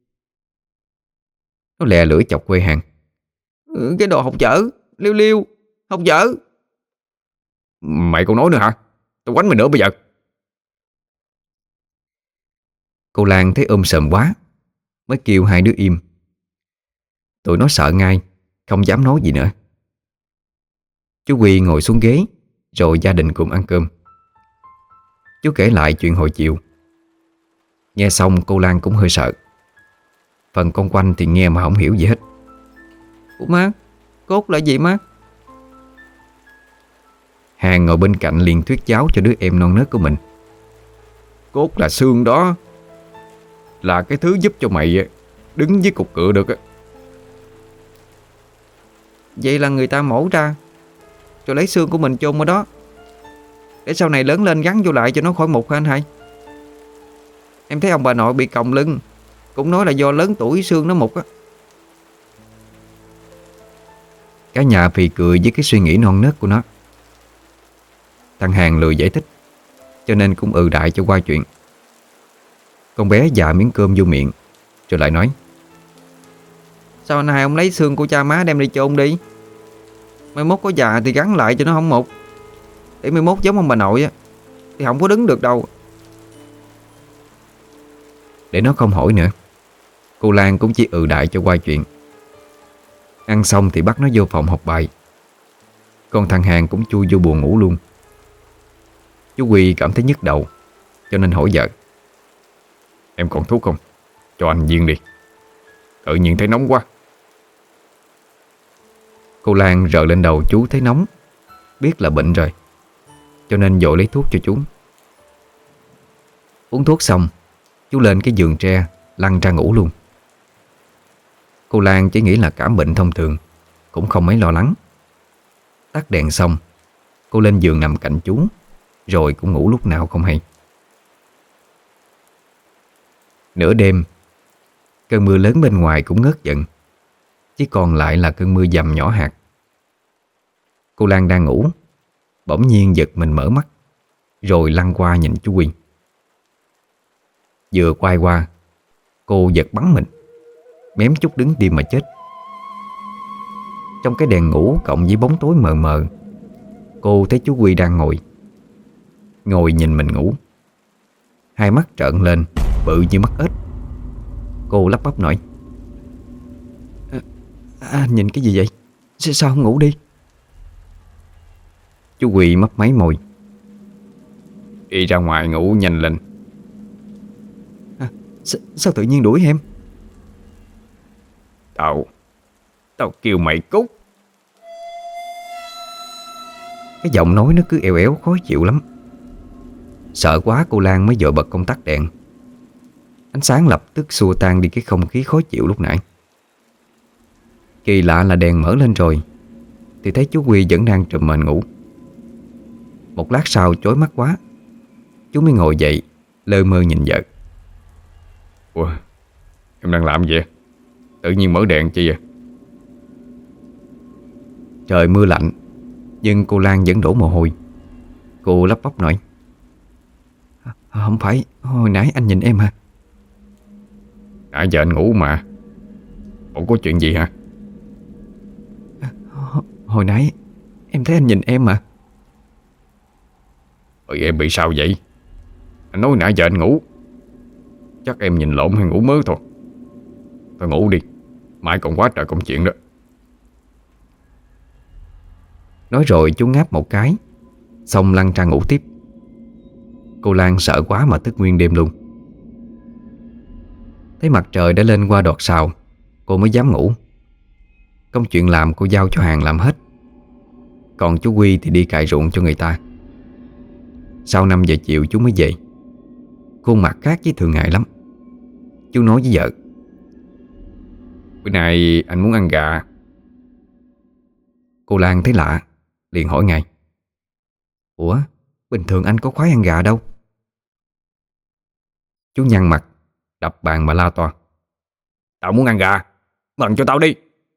Nó lè lưỡi chọc quê Hàng. Ừ, cái đồ học dở, liêu liêu, học dở. Mày còn nói nữa hả? Tao quánh mày nữa bây giờ. Cô Lan thấy ôm sờm quá mới kêu hai đứa im. Tụi nó sợ ngay, không dám nói gì nữa. Chú Quy ngồi xuống ghế, rồi gia đình cùng ăn cơm. Chú kể lại chuyện hồi chiều. Nghe xong cô Lan cũng hơi sợ. Phần con Quanh thì nghe mà không hiểu gì hết. Ủa má, cốt là gì má? Hàng ngồi bên cạnh liền thuyết giáo cho đứa em non nớt của mình. Cốt là xương đó, là cái thứ giúp cho mày đứng với cục cựa được á. Vậy là người ta mổ ra rồi lấy xương của mình chôn ở đó, để sau này lớn lên gắn vô lại cho nó khỏi mục hả anh hai? Em thấy ông bà nội bị còng lưng cũng nói là do lớn tuổi xương nó mục á. Cả nhà phì cười với cái suy nghĩ non nớt của nó. Thằng Hàng lười giải thích, cho nên cũng ừ đại cho qua chuyện. Con bé dạ miếng cơm vô miệng rồi lại nói: Sao anh hai ông lấy xương của cha má đem đi chôn đi? Mai mốt có già thì gắn lại cho nó không mục, để mai mốt giống ông bà nội á thì không có đứng được đâu. Để nó không hỏi nữa, cô Lan cũng chỉ ừ đại cho qua chuyện. Ăn xong thì bắt nó vô phòng học bài. Còn thằng Hàng cũng chui vô buồng ngủ luôn. Chú Huy cảm thấy nhức đầu, cho nên hỏi vợ: Em còn thuốc không? Cho anh viên đi. Tự nhiên thấy nóng quá. Cô Lan rờ lên đầu chú thấy nóng, biết là bệnh rồi, cho nên vội lấy thuốc cho chú. Uống thuốc xong, chú lên cái giường tre lăn ra ngủ luôn. Cô Lan chỉ nghĩ là cảm bệnh thông thường, cũng không mấy lo lắng. Tắt đèn xong, cô lên giường nằm cạnh chú, rồi cũng ngủ lúc nào không hay. Nửa đêm, cơn mưa lớn bên ngoài cũng ngớt dần, chỉ còn lại là cơn mưa dầm nhỏ hạt. Cô Lan đang ngủ, bỗng nhiên giật mình mở mắt, rồi lăn qua nhìn chú Huy. Vừa quay qua, cô giật bắn mình, mém chút đứng đi mà chết. Trong cái đèn ngủ cộng với bóng tối mờ mờ, cô thấy chú Huy đang ngồi Ngồi nhìn mình ngủ, hai mắt trợn lên, bự như mắt ếch. Cô lắp bắp nói: à, à, nhìn cái gì vậy? S Sao không ngủ đi? Chú Huy mấp máy môi: Đi ra ngoài ngủ nhanh lên. à, Sao tự nhiên đuổi em? Tao Tao kêu mày cút. Cái giọng nói nó cứ eo éo khó chịu lắm. Sợ quá cô Lan mới vội bật công tắc đèn. Ánh sáng lập tức xua tan đi cái không khí khó chịu lúc nãy. Kỳ lạ là đèn mở lên rồi thì thấy chú Huy vẫn đang trùm mền ngủ. Một lát sau chói mắt quá, chú mới ngồi dậy, lơ mơ nhìn vợ. Ủa, em đang làm gì vậy? Tự nhiên mở đèn chi vậy? Trời mưa lạnh, nhưng cô Lan vẫn đổ mồ hôi. Cô lắp bắp nói: à, Không phải, hồi nãy anh nhìn em hả? Nãy giờ anh ngủ mà. Ủa có chuyện gì hả? à, Hồi nãy em thấy anh nhìn em mà. Ôi em bị sao vậy? Anh nói nãy giờ anh ngủ. Chắc em nhìn lộn hay ngủ mơ thôi. Thôi ngủ đi, mai còn quá trời công chuyện đó. Nói rồi chú ngáp một cái, xong lăn ra ngủ tiếp. Cô Lan sợ quá mà thức nguyên đêm luôn. Thấy mặt trời đã lên qua đọt sào, cô mới dám ngủ. Công chuyện làm cô giao cho Hàng làm hết, còn chú Huy thì đi cày ruộng cho người ta. Sau năm giờ chiều chú mới về. Khuôn mặt khác với thường ngày lắm. Chú nói với vợ: Bữa nay anh muốn ăn gà. Cô Lan thấy lạ, liền hỏi ngay: Ủa, bình thường anh có khoái ăn gà đâu? Chú nhăn mặt, đập bàn mà la to: Tao muốn ăn gà, mần cho tao đi.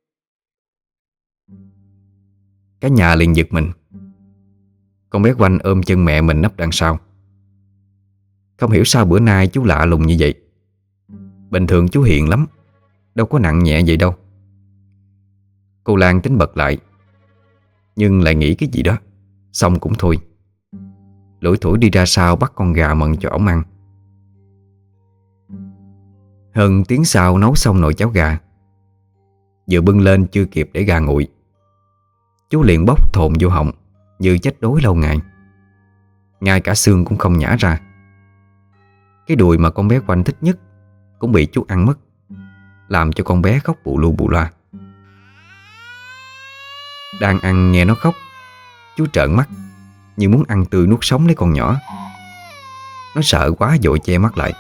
Cả nhà liền giật mình. Con bé Quanh ôm chân mẹ mình nấp đằng sau. Không hiểu sao bữa nay chú lạ lùng như vậy. Bình thường chú hiền lắm, đâu có nặng nhẹ vậy đâu. Cô Lan tính bật lại, nhưng lại nghĩ cái gì đó, xong cũng thôi. Lủi thủi đi ra sau bắt con gà mần cho ổng ăn. Hơn tiếng sau nấu xong nồi cháo gà. Vừa bưng lên chưa kịp để gà nguội, chú liền bốc thồn vô họng như chết đói lâu ngày. Ngay cả xương cũng không nhả ra. Cái đùi mà con bé Quanh thích nhất cũng bị chú ăn mất, làm cho con bé khóc bù lu bù loa. Đang ăn nghe nó khóc, chú trợn mắt như muốn ăn tươi nuốt sống lấy con nhỏ. Nó sợ quá vội che mắt lại.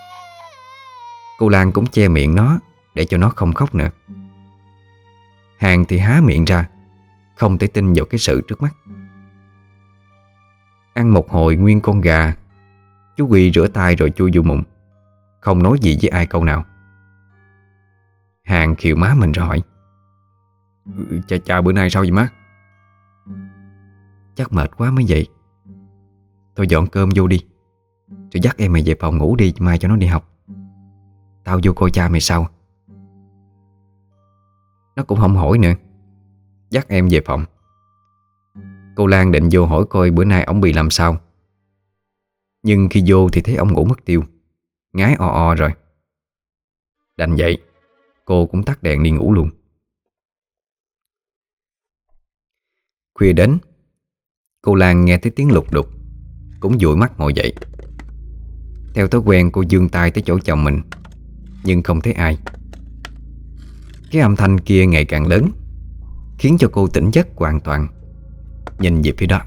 Cô Lan cũng che miệng nó để cho nó không khóc nữa. Hàng thì há miệng ra, không thể tin vào cái sự trước mắt. Ăn một hồi nguyên con gà, chú Huy rửa tay rồi chui vô mụn, không nói gì với ai câu nào. Hàng khều má mình rồi hỏi: ừ, Cha cha bữa nay sao vậy má? Chắc mệt quá mới vậy. Thôi dọn cơm vô đi, rồi dắt em mày về phòng ngủ đi, mai cho nó đi học. Tao vô coi cha mày sau. Nó cũng không hỏi nữa, dắt em về phòng. Cô Lan định vô hỏi coi bữa nay ổng bị làm sao, nhưng khi vô thì thấy ông ngủ mất tiêu, ngái o o rồi. Đành vậy, cô cũng tắt đèn đi ngủ luôn. Khuya đến, cô Lan nghe thấy tiếng lục đục, cũng dụi mắt ngồi dậy. Theo thói quen cô giương tay tới chỗ chồng mình, nhưng không thấy ai. Cái âm thanh kia ngày càng lớn, khiến cho cô tỉnh giấc hoàn toàn. Nhìn về phía đó,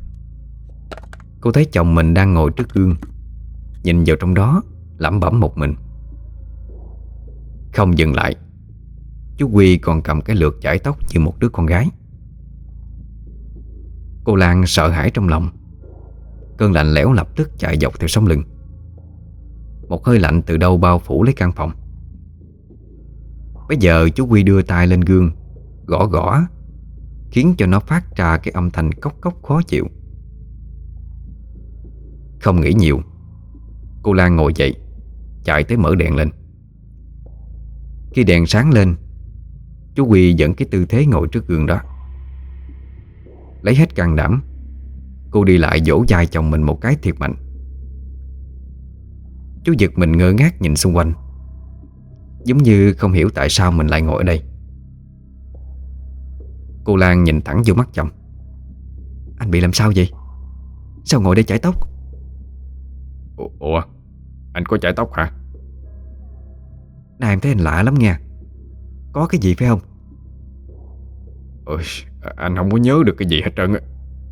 cô thấy chồng mình đang ngồi trước gương, nhìn vào trong đó lẩm bẩm một mình. Không dừng lại, chú Quy còn cầm cái lược chải tóc như một đứa con gái. Cô Lan sợ hãi trong lòng. Cơn lạnh lẽo lập tức chạy dọc theo sống lưng. Một hơi lạnh từ đâu bao phủ lấy căn phòng. Bây giờ chú Quy đưa tay lên gương, gõ gõ, khiến cho nó phát ra cái âm thanh cốc cốc khó chịu. Không nghĩ nhiều, cô Lan ngồi dậy, chạy tới mở đèn lên. Khi đèn sáng lên, chú Quy dẫn cái tư thế ngồi trước gương đó. Lấy hết can đảm, cô đi lại vỗ vai chồng mình một cái thiệt mạnh. Chú giật mình ngơ ngác nhìn xung quanh, giống như không hiểu tại sao mình lại ngồi ở đây. Cô Lan nhìn thẳng vô mắt chồng. Anh bị làm sao vậy? Sao ngồi đây chải tóc? Ủa, anh có chải tóc hả? Này em thấy anh lạ lắm nha. Có cái gì phải không? Ôi, anh không có nhớ được cái gì hết trơn á.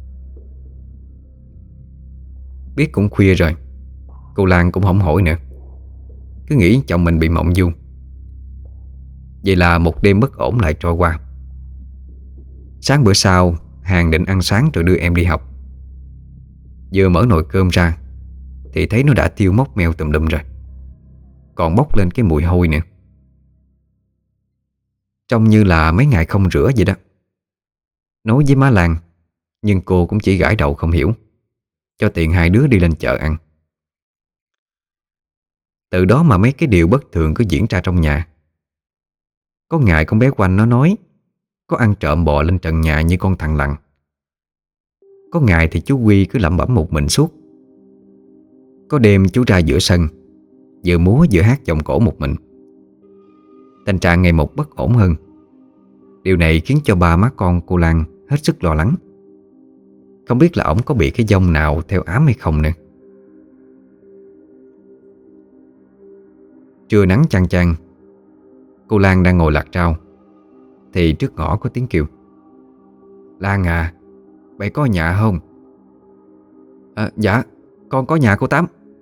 Biết cũng khuya rồi, cô Lan cũng không hỏi nữa, cứ nghĩ chồng mình bị mộng du. Vậy là một đêm bất ổn lại trôi qua. Sáng bữa sau, Hàng định ăn sáng rồi đưa em đi học. Vừa mở nồi cơm ra thì thấy nó đã thiêu mốc meo tùm lum rồi, còn bốc lên cái mùi hôi nữa. Trông như là mấy ngày không rửa vậy đó. Nói với má Lan, nhưng cô cũng chỉ gãi đầu không hiểu, cho tiện hai đứa đi lên chợ ăn. Từ đó mà mấy cái điều bất thường cứ diễn ra trong nhà. Có ngày con bé Quanh nó nói có ăn trộm bò lên trần nhà như con thằn lằn. Có ngày thì chú Quy cứ lẩm bẩm một mình suốt. Có đêm chú ra giữa sân, vừa múa vừa hát vọng cổ một mình. Tình trạng ngày một bất ổn hơn. Điều này khiến cho ba má con cô Lan hết sức lo lắng. Không biết là ổng có bị cái vong nào theo ám hay không nữa. Trưa nắng chang chang, cô Lan đang ngồi lặt rau thì trước ngõ có tiếng kêu. Lan à, mày có nhà không? À, dạ, con có nhà cô Tám.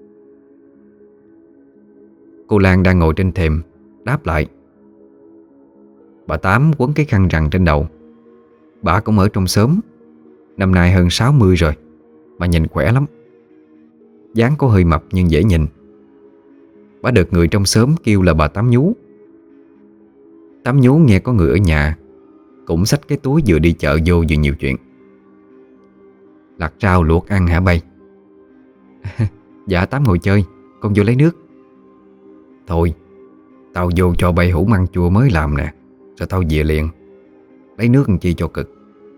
Cô Lan đang ngồi trên thềm đáp lại. Bà Tám quấn cái khăn rằn trên đầu. Bà cũng ở trong xóm, năm nay hơn sáu mươi rồi, mà nhìn khỏe lắm. Dáng có hơi mập nhưng dễ nhìn. Bà được người trong xóm kêu là bà Tám Nhú. Tám Nhú nghe có người ở nhà, cũng xách cái túi vừa đi chợ vô vừa nhiều chuyện. Lặt rau luộc ăn hả bay? Dạ Tám ngồi chơi, con vô lấy nước. Thôi, tao vô cho bay hũ măng chua mới làm nè, rồi tao về liền. Lấy nước làm chi cho cực.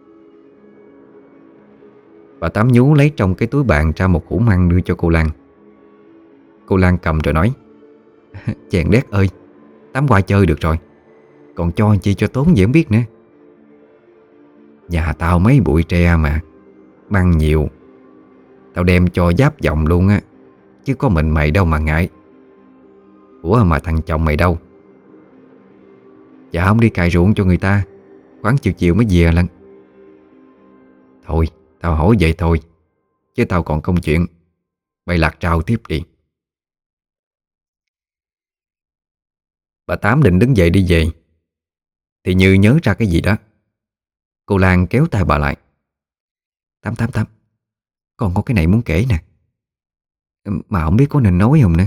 Bà Tám Nhú lấy trong cái túi bàn ra một hũ măng đưa cho cô Lan. Cô Lan cầm rồi nói. Chèn đét ơi, Tám qua chơi được rồi, còn cho chi cho tốn gì không biết nữa. Nhà tao mấy bụi tre mà, măng nhiều, tao đem cho giáp vòng luôn á, chứ có mình mày đâu mà ngại. Ủa mà thằng chồng mày đâu? Dạ không đi cày ruộng cho người ta, khoảng chiều chiều mới về lần. Thôi tao hỏi vậy thôi, chứ tao còn công chuyện. Mày lặt rau tiếp đi. Bà Tám định đứng dậy đi về thì như nhớ ra cái gì đó. Cô Lan kéo tay bà lại. Tám Tám Tám, con có cái này muốn kể nè, mà không biết có nên nói không nữa.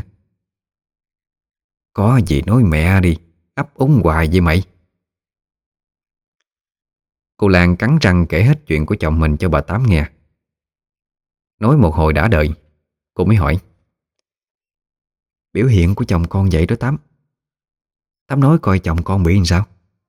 Có gì nói mẹ đi, ấp úng hoài với mày. Cô Lan cắn răng kể hết chuyện của chồng mình cho bà Tám nghe. Nói một hồi đã đợi, cô mới hỏi. Biểu hiện của chồng con vậy đó Tám. Tám nói coi chồng con bị làm sao.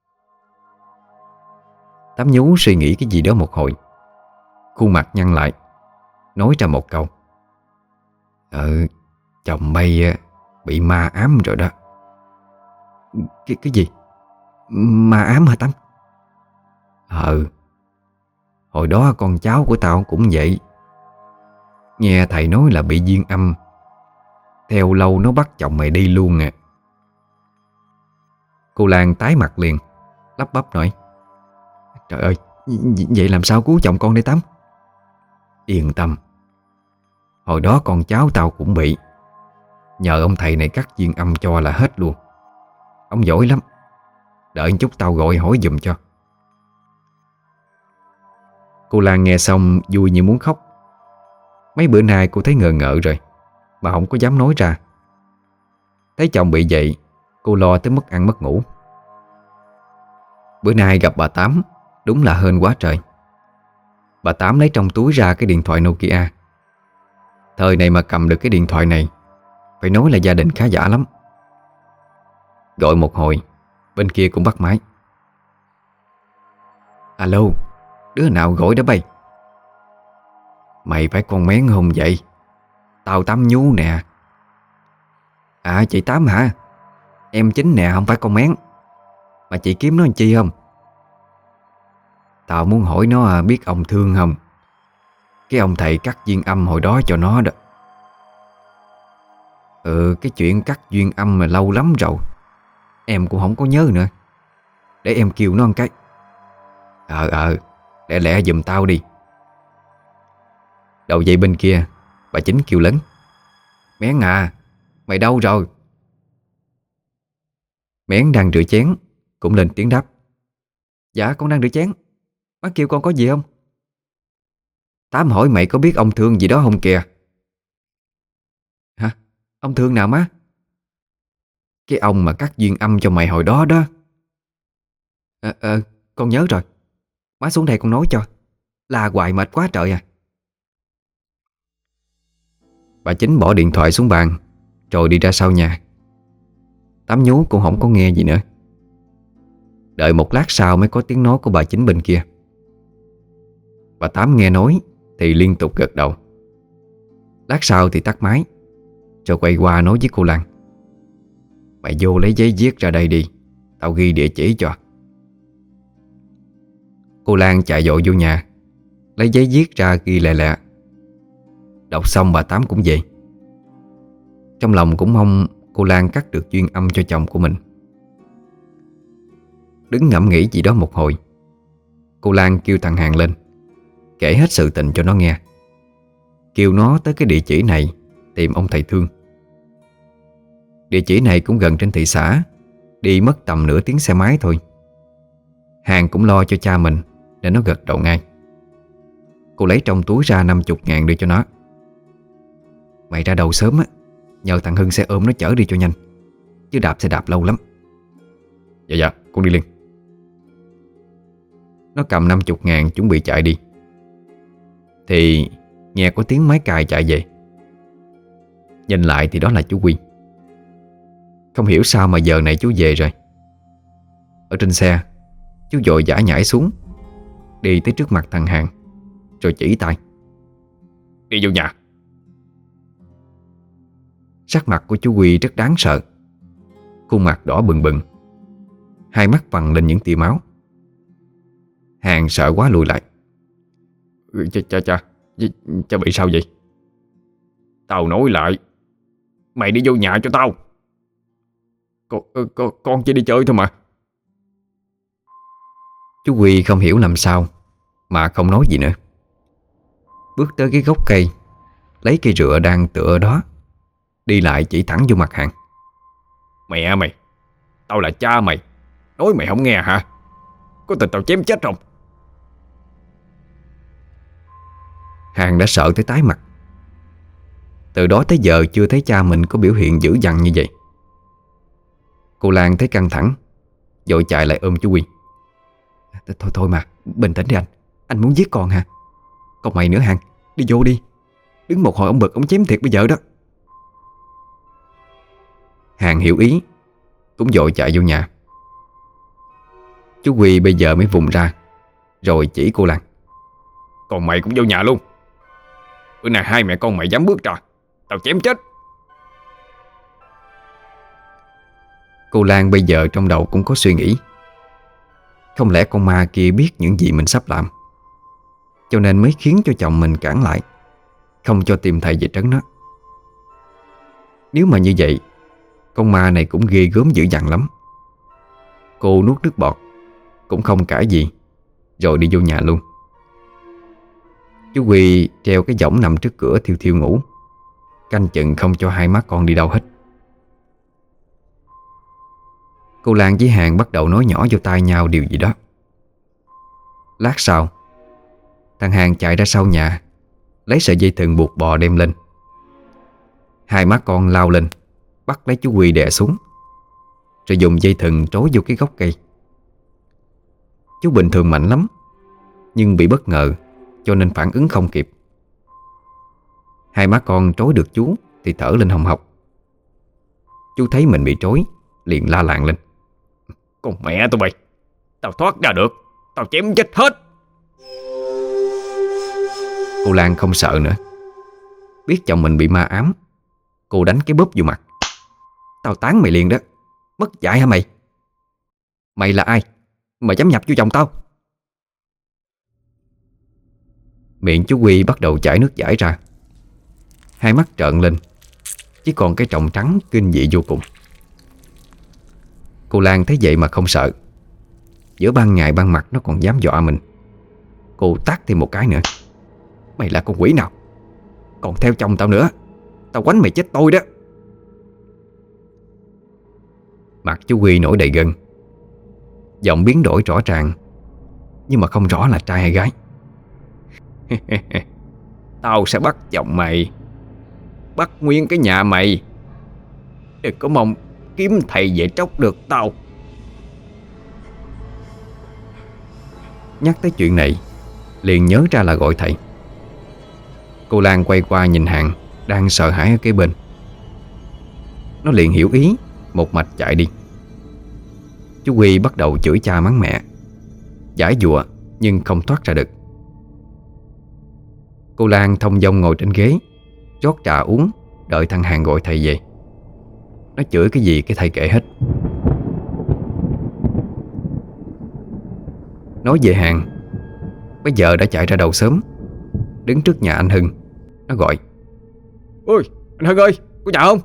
Tám Nhú suy nghĩ cái gì đó một hồi, khuôn mặt nhăn lại, nói ra một câu. Ờ, chồng bay bị ma ám rồi đó. Cái, cái gì? Ma ám hả Tám? Ờ, hồi đó con cháu của tao cũng vậy. Nghe thầy nói là bị duyên âm, theo lâu nó bắt chồng mày đi luôn à. Cô Lan tái mặt liền, lắp bắp nói: Trời ơi, vậy làm sao cứu chồng con đây Tám? Yên tâm, hồi đó con cháu tao cũng bị, nhờ ông thầy này cắt duyên âm cho là hết luôn. Ông giỏi lắm. Đợi chút tao gọi hỏi giùm cho. Cô Lan nghe xong vui như muốn khóc. Mấy bữa nay cô thấy ngờ ngợ rồi mà không có dám nói ra. Thấy chồng bị vậy, cô lo tới mất ăn mất ngủ. Bữa nay gặp bà Tám đúng là hên quá trời. Bà Tám lấy trong túi ra cái điện thoại Nokia. Thời này mà cầm được cái điện thoại này, phải nói là gia đình khá giả lắm. Gọi một hồi, bên kia cũng bắt máy. Alo, đứa nào gọi đó bay? Mày phải con mén không vậy? Tao Tám Nhú nè. À, chị Tám hả? Em Chính nè, không phải con mén. Mà chị kiếm nó làm chi không? Tao muốn hỏi nó biết ông Thương không? Cái ông thầy cắt duyên âm hồi đó cho nó đó. Ừ, cái chuyện cắt duyên âm mà lâu lắm rồi, em cũng không có nhớ nữa. Để em kêu nó một cái. Ờ ờ Lẹ lẹ giùm tao đi. Đầu dây bên kia, bà Chính kêu lớn: Mén à, mày đâu rồi? Mén đang rửa chén cũng lên tiếng đáp: Dạ con đang rửa chén. Má kêu con có gì không? Tám hỏi mày có biết ông Thương gì đó không kìa. Hả? Ông Thương nào má? Cái ông mà cắt duyên âm cho mày hồi đó đó. Ờ ờ Con nhớ rồi. Má xuống đây con nói cho. La hoài mệt quá trời à. Bà Chính bỏ điện thoại xuống bàn rồi đi ra sau nhà. Tám Nhú cũng không có nghe gì nữa. Đợi một lát sau mới có tiếng nói của bà Chính bên kia. Bà Tám nghe nói thì liên tục gật đầu. Lát sau thì tắt máy, rồi quay qua nói với cô Lan: Mày vô lấy giấy viết ra đây đi, tao ghi địa chỉ cho. Cô Lan chạy vội vô nhà, lấy giấy viết ra ghi lẹ lẹ. Đọc xong bà Tám cũng về. Trong lòng cũng mong cô Lan cắt được duyên âm cho chồng của mình. Đứng ngẫm nghĩ gì đó một hồi, cô Lan kêu thằng Hàng lên, kể hết sự tình cho nó nghe. Kêu nó tới cái địa chỉ này tìm ông thầy Thương. Địa chỉ này cũng gần trên thị xã, đi mất tầm nửa tiếng xe máy thôi. Hàng cũng lo cho cha mình nên nó gật đầu ngay. Cô lấy trong túi ra năm chục ngàn đưa cho nó. Mày ra đầu sớm á, nhờ thằng Hưng xe ôm nó chở đi cho nhanh, chứ đạp xe đạp lâu lắm. Dạ dạ con đi liền. Nó cầm năm chục ngàn chuẩn bị chạy đi thì nghe có tiếng máy cày chạy về. Nhìn lại thì đó là chú Quy. Không hiểu sao mà giờ này chú về rồi. Ở trên xe, chú vội vã nhảy xuống, đi tới trước mặt thằng Hàng, rồi chỉ tay: Đi vô nhà. Sắc mặt của chú Quy rất đáng sợ. Khuôn mặt đỏ bừng bừng, hai mắt vằn lên những tia máu. Hàng sợ quá lùi lại: Cha cha cha Cha bị sao vậy? Tao nói lại, mày đi vô nhà cho tao. Con, con, con chỉ đi chơi thôi mà. Chú Quy không hiểu làm sao mà không nói gì nữa. Bước tới cái gốc cây, lấy cây rựa đang tựa đó, đi lại chỉ thẳng vô mặt Hàng: Mẹ mày, tao là cha mày, nói mày không nghe hả? Có tình tao chém chết không? Hàng đã sợ tới tái mặt. Từ đó tới giờ chưa thấy cha mình có biểu hiện dữ dằn như vậy. Cô Lan thấy căng thẳng, vội chạy lại ôm chú Quy: Thôi thôi mà, bình tĩnh đi anh. Anh muốn giết con hả? Còn mày nữa Hàng, đi vô đi. Đứng một hồi ông bực ông chém thiệt bây giờ đó. Hàng hiểu ý, cũng vội chạy vô nhà. Chú Quy bây giờ mới vùng ra, rồi chỉ cô Lan: Còn mày cũng vô nhà luôn. Bữa nay hai mẹ con mày dám bước ra, tao chém chết. Cô Lan bây giờ trong đầu cũng có suy nghĩ: không lẽ con ma kia biết những gì mình sắp làm, cho nên mới khiến cho chồng mình cản lại. không cho tìm thầy về trấn nó. Nếu mà như vậy, con ma này cũng ghê gớm dữ dằn lắm. Cô nuốt nước bọt, cũng không cãi gì, rồi đi vô nhà luôn. Chú Huy treo cái võng nằm trước cửa thiêu thiêu ngủ, canh chừng không cho hai má con đi đâu hết. Cô Lan với Hàng bắt đầu nói nhỏ vô tai nhau điều gì đó. Lát sau, thằng Hàng chạy ra sau nhà, lấy sợi dây thừng buộc bò đem lên. Hai má con lao lên, bắt lấy chú Huy đè xuống, rồi dùng dây thừng trói vô cái gốc cây. Chú bình thường mạnh lắm, nhưng bị bất ngờ cho nên phản ứng không kịp. Hai má con trói được chú thì thở lên hồng hộc. Chú thấy mình bị trói, liền la làng lên: Con mẹ tụi bay, tao thoát ra được, tao chém chết hết. Cô Lan không sợ nữa. Biết chồng mình bị ma ám, cô đánh cái bóp vô mặt: Tao tán mày liền đó, mất dạy hả mày? Mày là ai mà dám nhập vô chồng tao? Miệng chú Huy bắt đầu chảy nước dãi ra, hai mắt trợn lên, chỉ còn cái tròng trắng kinh dị vô cùng. Cô Lan thấy vậy mà không sợ. Giữa ban ngày ban mặt nó còn dám dọa mình. Cô tát thêm một cái nữa: Mày là con quỷ nào, còn theo chồng tao nữa, tao quánh mày chết tôi đó. Mặt chú Huy nổi đầy gân, giọng biến đổi rõ ràng, nhưng mà không rõ là trai hay gái. Tao sẽ bắt chồng mày, bắt nguyên cái nhà mày. Đừng có mong kiếm thầy về tróc được tao. Nhắc tới chuyện này, liền nhớ ra là gọi thầy. Cô Lan quay qua nhìn Hàng đang sợ hãi ở kế bên. Nó liền hiểu ý, một mạch chạy đi. Chú Huy bắt đầu chửi cha mắng mẹ, giải dụa nhưng không thoát ra được. Cô Lan thông dong ngồi trên ghế, rót trà uống, đợi thằng Hàng gọi thầy về. Nó chửi cái gì cái thầy kệ hết. Nói về Hàng, bây giờ đã chạy ra đầu sớm, đứng trước nhà anh Hưng. Nó gọi: Ôi anh Hưng ơi, có nhà không?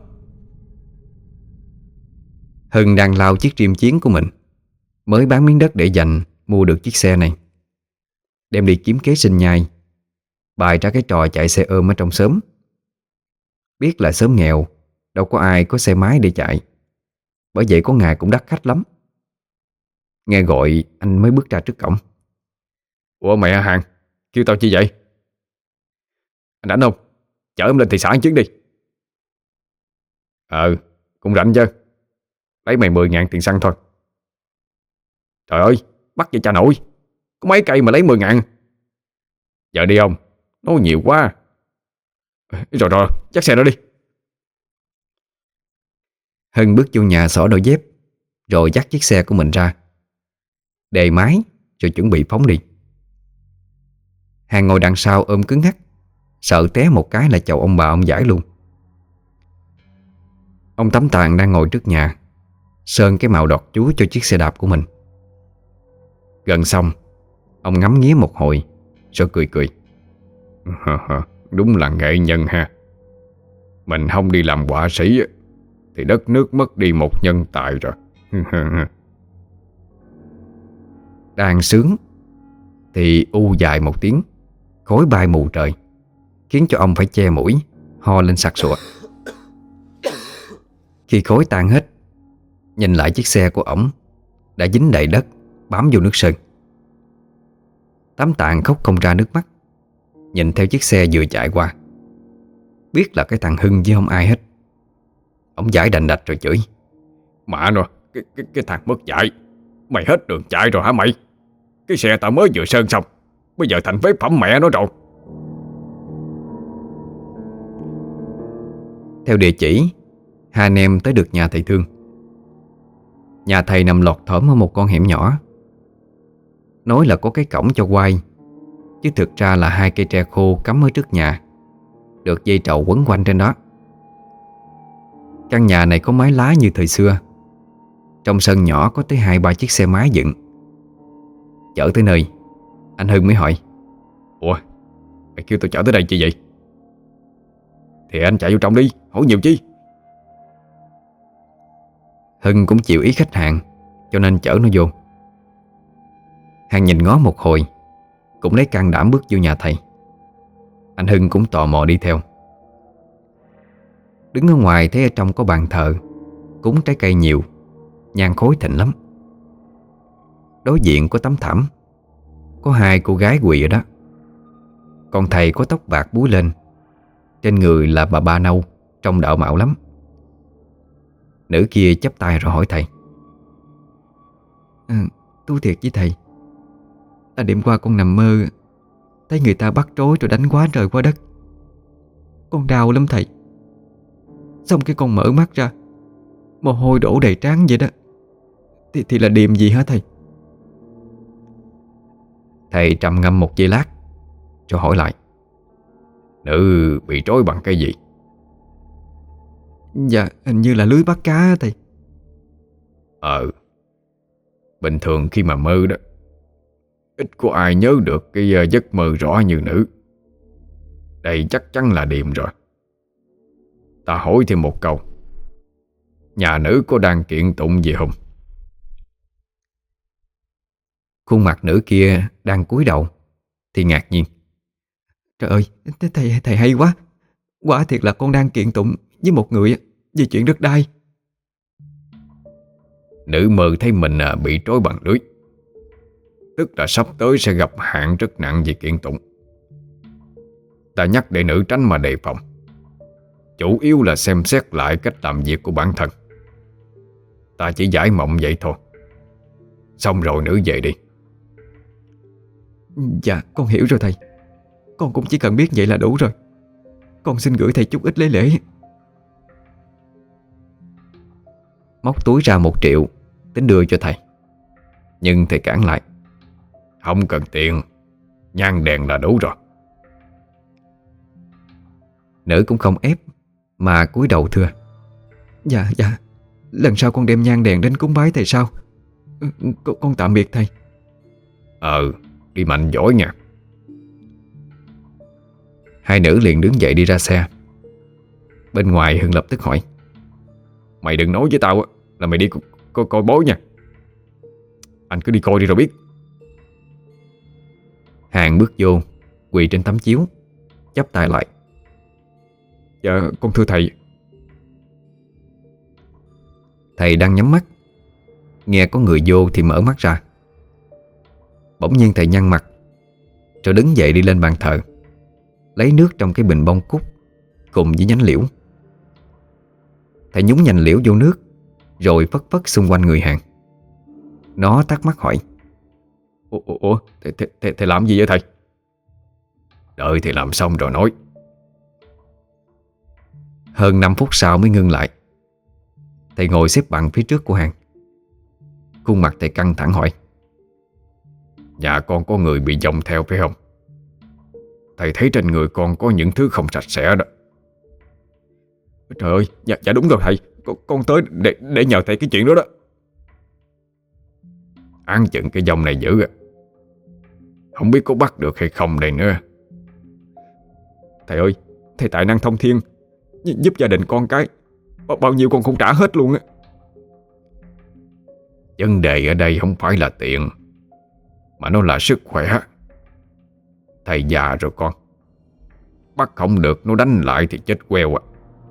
Hưng đang lao chiếc Dream Chiến của mình, mới bán miếng đất để dành mua được chiếc xe này, đem đi kiếm kế sinh nhai, bày ra cái trò chạy xe ôm ở trong xóm. Biết là xóm nghèo, đâu có ai có xe máy để chạy, bởi vậy có ngày cũng đắt khách lắm. Nghe gọi anh mới bước ra trước cổng. Ủa mẹ Hàng, kêu tao chi vậy? Anh rảnh không? Chở em lên thị xã một chuyến đi. Ờ, cũng rảnh chứ. Lấy mày mười ngàn tiền xăng thôi. Trời ơi, bắt vậy cha nội, có mấy cây mà lấy mười ngàn. Giờ đi không? Nói nhiều quá. Rồi rồi, dắt xe đó đi. Hưng bước vô nhà xỏ đôi dép, rồi dắt chiếc xe của mình ra, đề máy rồi chuẩn bị phóng đi. Hàng ngồi đằng sau ôm cứng ngắc, sợ té một cái là chầu ông bà ông giải luôn. Ông Tấm Tàn đang ngồi trước nhà, sơn cái màu đọt chúa cho chiếc xe đạp của mình. Gần xong, ông ngắm nghía một hồi rồi cười cười. Đúng là nghệ nhân ha. Mình không đi làm họa sĩ thì đất nước mất đi một nhân tài rồi. Đang sướng thì u dài một tiếng, khói bay mù trời, khiến cho ông phải che mũi, ho lên sặc sụa. Khi khói tan hết, nhìn lại chiếc xe của ổng đã dính đầy đất, bám vô nước sơn. Tấm Tàn khóc không ra nước mắt, nhìn theo chiếc xe vừa chạy qua. Biết là cái thằng Hưng chứ không ai hết. Ông giải đành đạch rồi chửi: Mẹ nó, cái, cái, cái thằng mất dạy, mày hết đường chạy rồi hả mày? Cái xe tao mới vừa sơn xong, bây giờ thành phế phẩm mẹ nó rồi. Theo địa chỉ, hai anh em tới được nhà thầy Thương. Nhà thầy nằm lọt thỏm ở một con hẻm nhỏ. Nói là có cái cổng cho quay, chứ thực ra là hai cây tre khô cắm ở trước nhà, được dây trầu quấn quanh trên đó. Căn nhà này có mái lá như thời xưa. Trong sân nhỏ có tới hai ba chiếc xe máy dựng. Chở tới nơi, anh Hưng mới hỏi: Ủa, mày kêu tao chở tới đây chi vậy? Thì anh chạy vô trong đi, hỏi nhiều chi. Hưng cũng chịu ý khách hàng, cho nên chở nó vô. Hàng nhìn ngó một hồi, cũng lấy can đảm bước vô nhà thầy. Anh Hưng cũng tò mò đi theo. Đứng ở ngoài thấy ở trong có bàn thờ, cúng trái cây nhiều, nhang khối thịnh lắm. Đối diện có tấm thảm, có hai cô gái quỳ ở đó. Còn thầy có tóc bạc búi lên, trên người là bà ba nâu, trông đạo mạo lắm. Nữ kia chắp tay rồi hỏi thầy: à, Thú thiệt với thầy, là đêm qua con nằm mơ, thấy người ta bắt trối rồi đánh quá trời quá đất. Con đau lắm thầy. Xong cái con mở mắt ra, mồ hôi đổ đầy trán vậy đó. Thì, thì là điềm gì hả thầy? Thầy trầm ngâm một giây lát rồi hỏi lại: Nữ bị trói bằng cái gì? Dạ hình như là lưới bắt cá thầy. Ờ Bình thường khi mà mơ đó, ít có ai nhớ được cái uh, giấc mơ rõ như nữ. Đây chắc chắn là điềm rồi. Ta hỏi thêm một câu, nhà nữ có đang kiện tụng gì không? Khuôn mặt nữ kia đang cúi đầu thì ngạc nhiên: Trời ơi, thầy, thầy hay quá. Quả thiệt là con đang kiện tụng với một người về chuyện đất đai. Nữ mơ thấy mình à, bị trói bằng lưới, tức là sắp tới sẽ gặp hạn rất nặng về kiện tụng. Ta nhắc để nữ tránh mà đề phòng, chủ yếu là xem xét lại cách làm việc của bản thân. Ta chỉ giải mộng vậy thôi. Xong rồi nữ về đi. Dạ con hiểu rồi thầy. Con cũng chỉ cần biết vậy là đủ rồi. Con xin gửi thầy chút ít lấy lễ. Móc túi ra một triệu tính đưa cho thầy, nhưng thầy cản lại: Không cần tiền, nhang đèn là đủ rồi. Nữ cũng không ép mà cúi đầu thưa: Dạ dạ, lần sau con đem nhang đèn đến cúng bái thầy sau. Con, con tạm biệt thầy. Ờ Đi mạnh giỏi nha. Hai nữ liền đứng dậy đi ra xe. Bên ngoài Hưng lập tức hỏi: Mày đừng nói với tao là mày đi co co coi bói nha. Anh cứ đi coi đi rồi biết. Hàng bước vô, quỳ trên tấm chiếu, chắp tay lại: Dạ con thưa thầy. Thầy đang nhắm mắt, nghe có người vô thì mở mắt ra. Bỗng nhiên thầy nhăn mặt, rồi đứng dậy đi lên bàn thờ, lấy nước trong cái bình bông cúc cùng với nhánh liễu. Thầy nhúng nhành liễu vô nước, rồi phất phất xung quanh người Hàng. Nó thắc mắc hỏi: Ủa, ủa thầy, thầy, thầy, thầy làm gì vậy thầy? Đợi thầy làm xong rồi nói. Hơn năm phút sau mới ngưng lại. Thầy ngồi xếp bằng phía trước của Hàng. Khuôn mặt thầy căng thẳng hỏi: Nhà con có người bị dòng theo phải không? Thầy thấy trên người con có những thứ không sạch sẽ đó. Trời ơi, dạ, dạ đúng rồi thầy. Con, con tới để, để nhờ thầy cái chuyện đó đó. Án chừng cái dòng này dữ à. Không biết có bắt được hay không đây nữa. Thầy ơi, thầy tài năng thông thiên, giúp gia đình con cái, bao, bao nhiêu con cũng trả hết luôn á. Vấn đề ở đây không phải là tiền, mà nó là sức khỏe. Thầy già rồi con, bắt không được nó đánh lại thì chết queo à.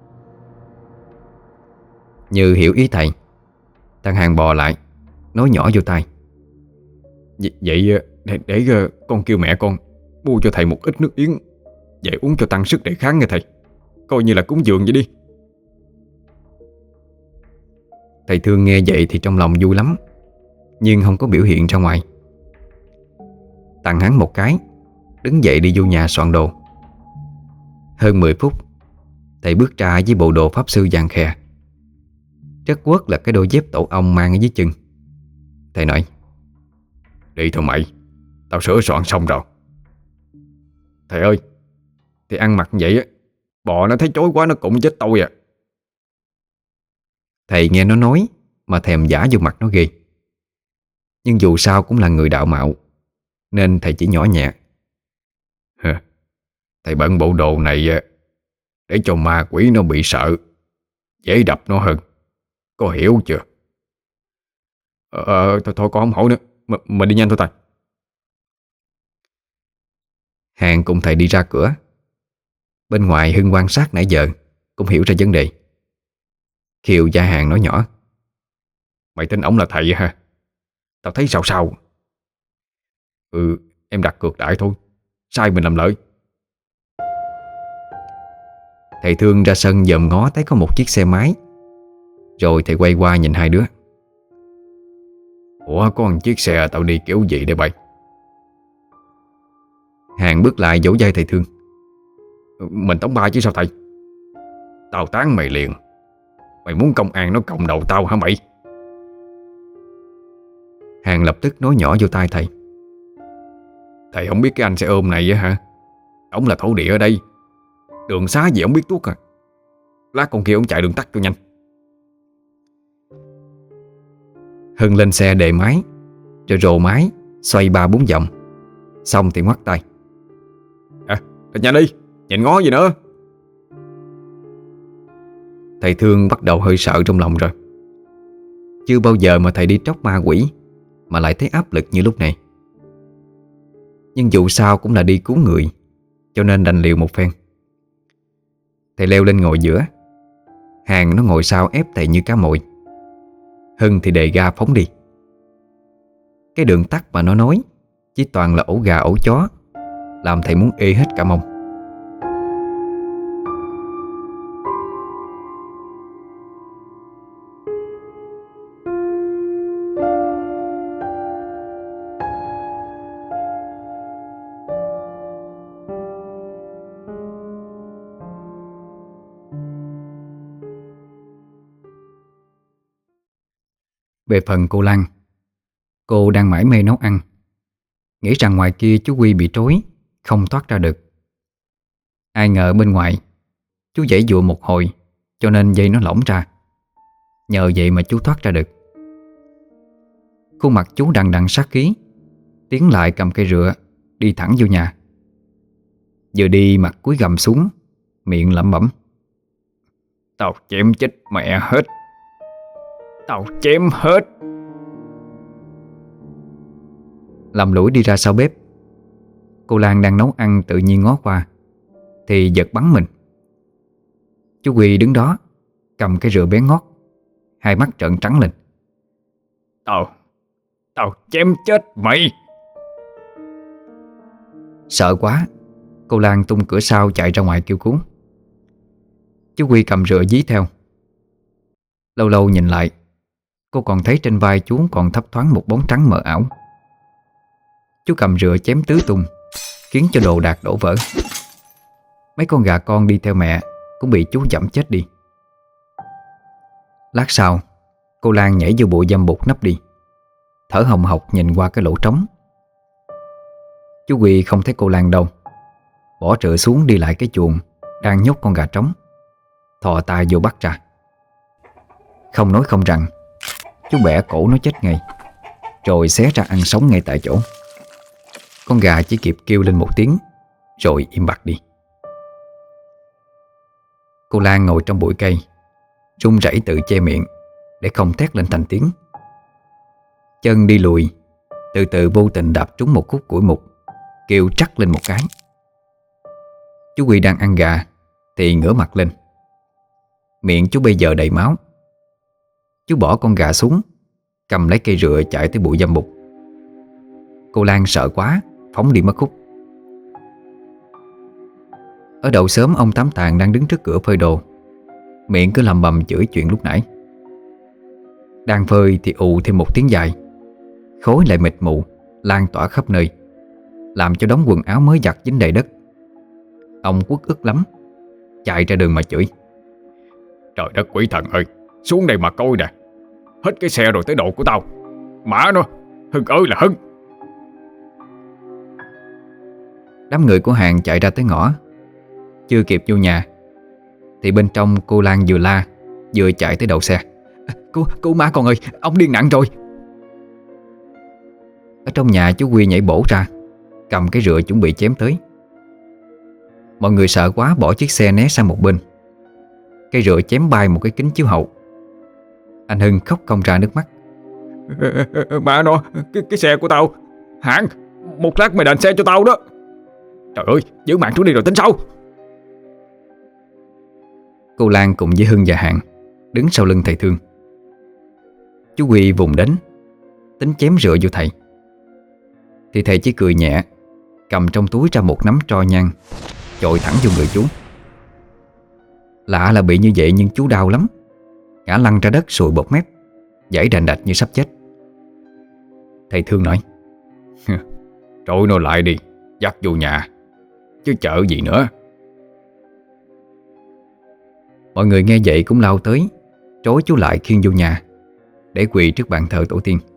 Như hiểu ý thầy, thằng Hàng bò lại, nói nhỏ vô tai: Vậy, vậy để, để con kêu mẹ con mua cho thầy một ít nước yến về uống cho tăng sức đề kháng nha thầy. Coi như là cúng dường vậy đi. Thầy Thương nghe vậy thì trong lòng vui lắm, nhưng không có biểu hiện ra ngoài. Tặng hắn một cái, đứng dậy đi vô nhà soạn đồ. Hơn mười phút, thầy bước ra với bộ đồ pháp sư vàng khè. Chất quất là cái đôi dép tổ ong mang ở dưới chân. Thầy nói: Đi thôi mày, tao sửa soạn xong rồi. Thầy ơi, thì ăn mặc vậy á, bò nó thấy chối quá nó cũng chết tôi à. Thầy nghe nó nói mà thèm giả vô mặt nó ghê. Nhưng dù sao cũng là người đạo mạo, nên thầy chỉ nhỏ nhẹ: Thầy bận bộ đồ này để cho ma quỷ nó bị sợ, dễ đập nó hơn. Có hiểu chưa? Ờ, ờ thôi, thôi con không hỏi nữa. M Mình đi nhanh thôi thầy. Hàng cùng thầy đi ra cửa. Bên ngoài Hưng quan sát nãy giờ cũng hiểu ra vấn đề. Khiều gia Hàng nói nhỏ: Mày tin ổng là thầy ha? Tao thấy sao sao. Ừ, em đặt cược đại thôi, sai mình làm lợi. Thầy Thương ra sân dòm ngó thấy có một chiếc xe máy. Rồi thầy quay qua nhìn hai đứa: Ủa, có một chiếc xe tao đi kiểu gì đây bay? Hàng bước lại vỗ vai thầy Thương: Mình tống ba chứ sao thầy? Tao tán mày liền. Mày muốn công an nó còng đầu tao hả mày? Hàng lập tức nói nhỏ vô tai thầy: Thầy không biết cái anh xe ôm này á hả? Ổng là thổ địa ở đây, đường xá gì ổng biết tuốt à. Lát con kia ổng chạy đường tắt cho nhanh. Hưng lên xe đề máy, rồi rồ máy xoay ba bốn vòng. Xong thì ngoắt tay: À, nhanh đi, nhìn ngó gì nữa. Thầy Thương bắt đầu hơi sợ trong lòng rồi. Chưa bao giờ mà thầy đi tróc ma quỷ mà lại thấy áp lực như lúc này. Nhưng dù sao cũng là đi cứu người, cho nên đành liều một phen. Thầy leo lên ngồi giữa, Hàng nó ngồi sau ép thầy như cá mồi. Hưng thì đề ga phóng đi. Cái đường tắt mà nó nói chỉ toàn là ổ gà ổ chó, làm thầy muốn ê hết cả mông. Về phần cô Lan, cô đang mải mê nấu ăn, nghĩ rằng ngoài kia chú Quy bị trói, không thoát ra được. Ai ngờ bên ngoài chú giãy giụa một hồi, cho nên dây nó lỏng ra. Nhờ vậy mà chú thoát ra được. Khuôn mặt chú đằng đằng sát khí, tiến lại cầm cây rựa, đi thẳng vô nhà. Vừa đi mặt cúi gằm xuống, miệng lẩm bẩm: Tao chém chết mẹ hết. Tao chém hết. Lầm lũi đi ra sau bếp. Cô Lan đang nấu ăn tự nhiên ngó qua thì giật bắn mình. Chú Quy đứng đó cầm cái rượu bén ngót, hai mắt trợn trắng lên: Tao Tao chém chết mày. Sợ quá, cô Lan tung cửa sau chạy ra ngoài kêu cứu. Chú Quy cầm rượu dí theo. Lâu lâu nhìn lại, cô còn thấy trên vai chú còn thấp thoáng một bóng trắng mờ ảo. Chú cầm rượu chém tứ tung, khiến cho đồ đạc đổ vỡ. Mấy con gà con đi theo mẹ cũng bị chú dẫm chết đi. Lát sau, cô Lan nhảy vô bụi dâm bụt nấp đi, thở hồng hộc nhìn qua cái lỗ trống. Chú Quy không thấy cô Lan đâu, bỏ rượu xuống đi lại cái chuồng đang nhốt con gà trống, thò tay vô bắt ra. Không nói không rằng, chú bẻ cổ nó chết ngay, rồi xé ra ăn sống ngay tại chỗ. Con gà chỉ kịp kêu lên một tiếng, rồi im bặt đi. Cô Lan ngồi trong bụi cây, run rẩy tự che miệng để không thét lên thành tiếng. Chân đi lùi, từ từ vô tình đạp trúng một khúc củi mục, kêu trắc lên một cái. Chú Quy đang ăn gà thì ngửa mặt lên. Miệng chú bây giờ đầy máu. Chú bỏ con gà xuống, cầm lấy cây rựa chạy tới bụi dâm bụt. Cô Lan sợ quá, phóng đi mất khúc. Ở đầu xóm ông Tám Tàng đang đứng trước cửa phơi đồ, miệng cứ lầm bầm chửi chuyện lúc nãy. Đang phơi thì ù thêm một tiếng dài, khói lại mịt mù lan tỏa khắp nơi, làm cho đống quần áo mới giặt dính đầy đất. Ông uất ức lắm, chạy ra đường mà chửi: Trời đất quỷ thần ơi, xuống đây mà coi nè. Hết cái xe rồi tới độ của tao. Mã nó, Hưng ơi là Hưng. Đám người của Hàng chạy ra tới ngõ. Chưa kịp vô nhà thì bên trong cô Lan vừa la vừa chạy tới đầu xe: Cô, cô má con ơi, ông điên nặng rồi. Ở trong nhà chú Quy nhảy bổ ra, cầm cái rựa chuẩn bị chém tới. Mọi người sợ quá bỏ chiếc xe né sang một bên. Cây rựa chém bay một cái kính chiếu hậu. Anh Hưng khóc không ra nước mắt. Mà nó, cái, cái xe của tao. Hạng, một lát mày đền xe cho tao đó. Trời ơi, giữ mạng chú đi rồi tính sau. Cô Lan cùng với Hưng và Hạng đứng sau lưng thầy Thương. Chú Huy vùng đến, tính chém rựa vô thầy, thì thầy chỉ cười nhẹ, cầm trong túi ra một nắm tro nhang, chội thẳng vô người chú. Lạ là bị như vậy nhưng chú đau lắm, ngã lăn ra đất sùi bọt mép, giãy đành đạch như sắp chết. Thầy Thương nói: Trội nó lại đi, dắt vô nhà, chứ chợ gì nữa. Mọi người nghe vậy cũng lao tới, trói chú lại khiêng vô nhà, để quỳ trước bàn thờ tổ tiên.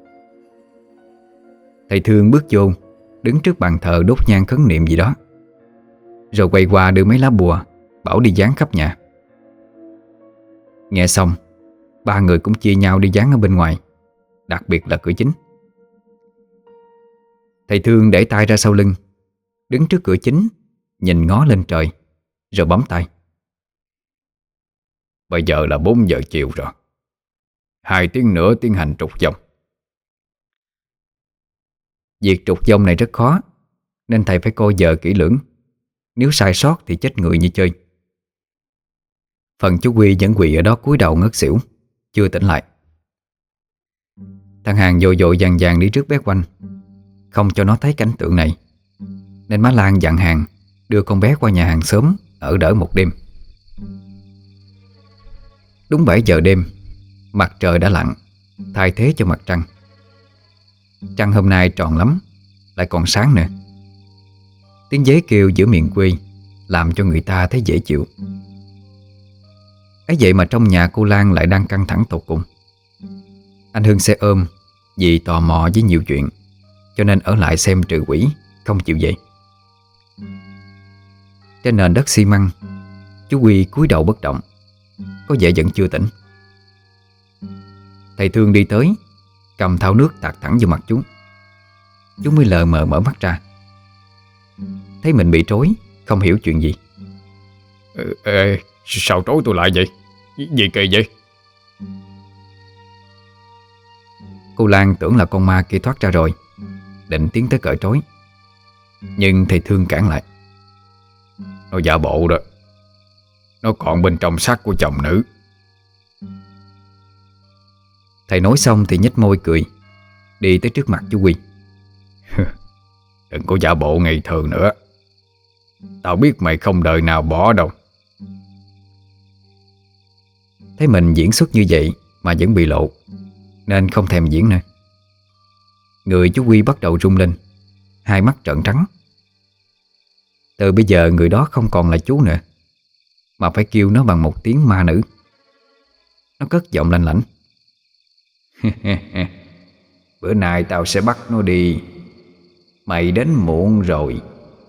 Thầy Thương bước vô, đứng trước bàn thờ đốt nhang khấn niệm gì đó, rồi quay qua đưa mấy lá bùa, bảo đi dán khắp nhà. Nghe xong, ba người cũng chia nhau đi dán ở bên ngoài, đặc biệt là cửa chính. Thầy Thương để tay ra sau lưng, đứng trước cửa chính, nhìn ngó lên trời, rồi bấm tay. Bây giờ là bốn giờ chiều rồi, hai tiếng nữa tiến hành trục dòng. Việc trục dông này rất khó, nên thầy phải coi giờ kỹ lưỡng. Nếu sai sót thì chết người như chơi. Phần chú Huy vẫn quỳ ở đó cúi đầu ngất xỉu, chưa tỉnh lại. Thằng Hàng vội vội vàng vàng đi trước bé quanh, không cho nó thấy cảnh tượng này, nên má Lan dặn Hàng đưa con bé qua nhà hàng xóm ở đỡ một đêm. Đúng bảy giờ đêm, mặt trời đã lặn, thay thế cho mặt trăng. Trăng hôm nay tròn lắm, lại còn sáng nữa. Tiếng dế kêu giữa miền quê làm cho người ta thấy dễ chịu. ấy vậy mà trong nhà cô Lan lại đang căng thẳng tột cùng. Anh Hưng xe ôm vì tò mò với nhiều chuyện, cho nên ở lại xem trừ quỷ, không chịu về. Trên nền đất xi măng, chú Huy cúi đầu bất động, có vẻ vẫn chưa tỉnh. Thầy Thương đi tới, cầm thau nước tạt thẳng vô mặt chú. Chú mới lờ mờ mở mắt ra, thấy mình bị trối, không hiểu chuyện gì. Ê, ê, sao trối tôi lại vậy? Gì kỳ vậy? Cô Lan tưởng là con ma kia thoát ra rồi, định tiến tới cởi trối, nhưng thầy Thương cản lại. Nó giả bộ đó, nó còn bên trong xác của chồng nữ. Thầy nói xong thì nhếch môi cười, đi tới trước mặt chú Huy. Đừng có giả bộ ngây thơ nữa, tao biết mày không đời nào bỏ đâu. Thấy mình diễn xuất như vậy mà vẫn bị lộ, nên không thèm diễn nữa. Người chú Huy bắt đầu rung lên, hai mắt trợn trắng. Từ bây giờ người đó không còn là chú nữa, mà phải kêu nó bằng một tiếng ma nữ. Nó cất giọng lanh lảnh. Bữa nay tao sẽ bắt nó đi, mày đến muộn rồi.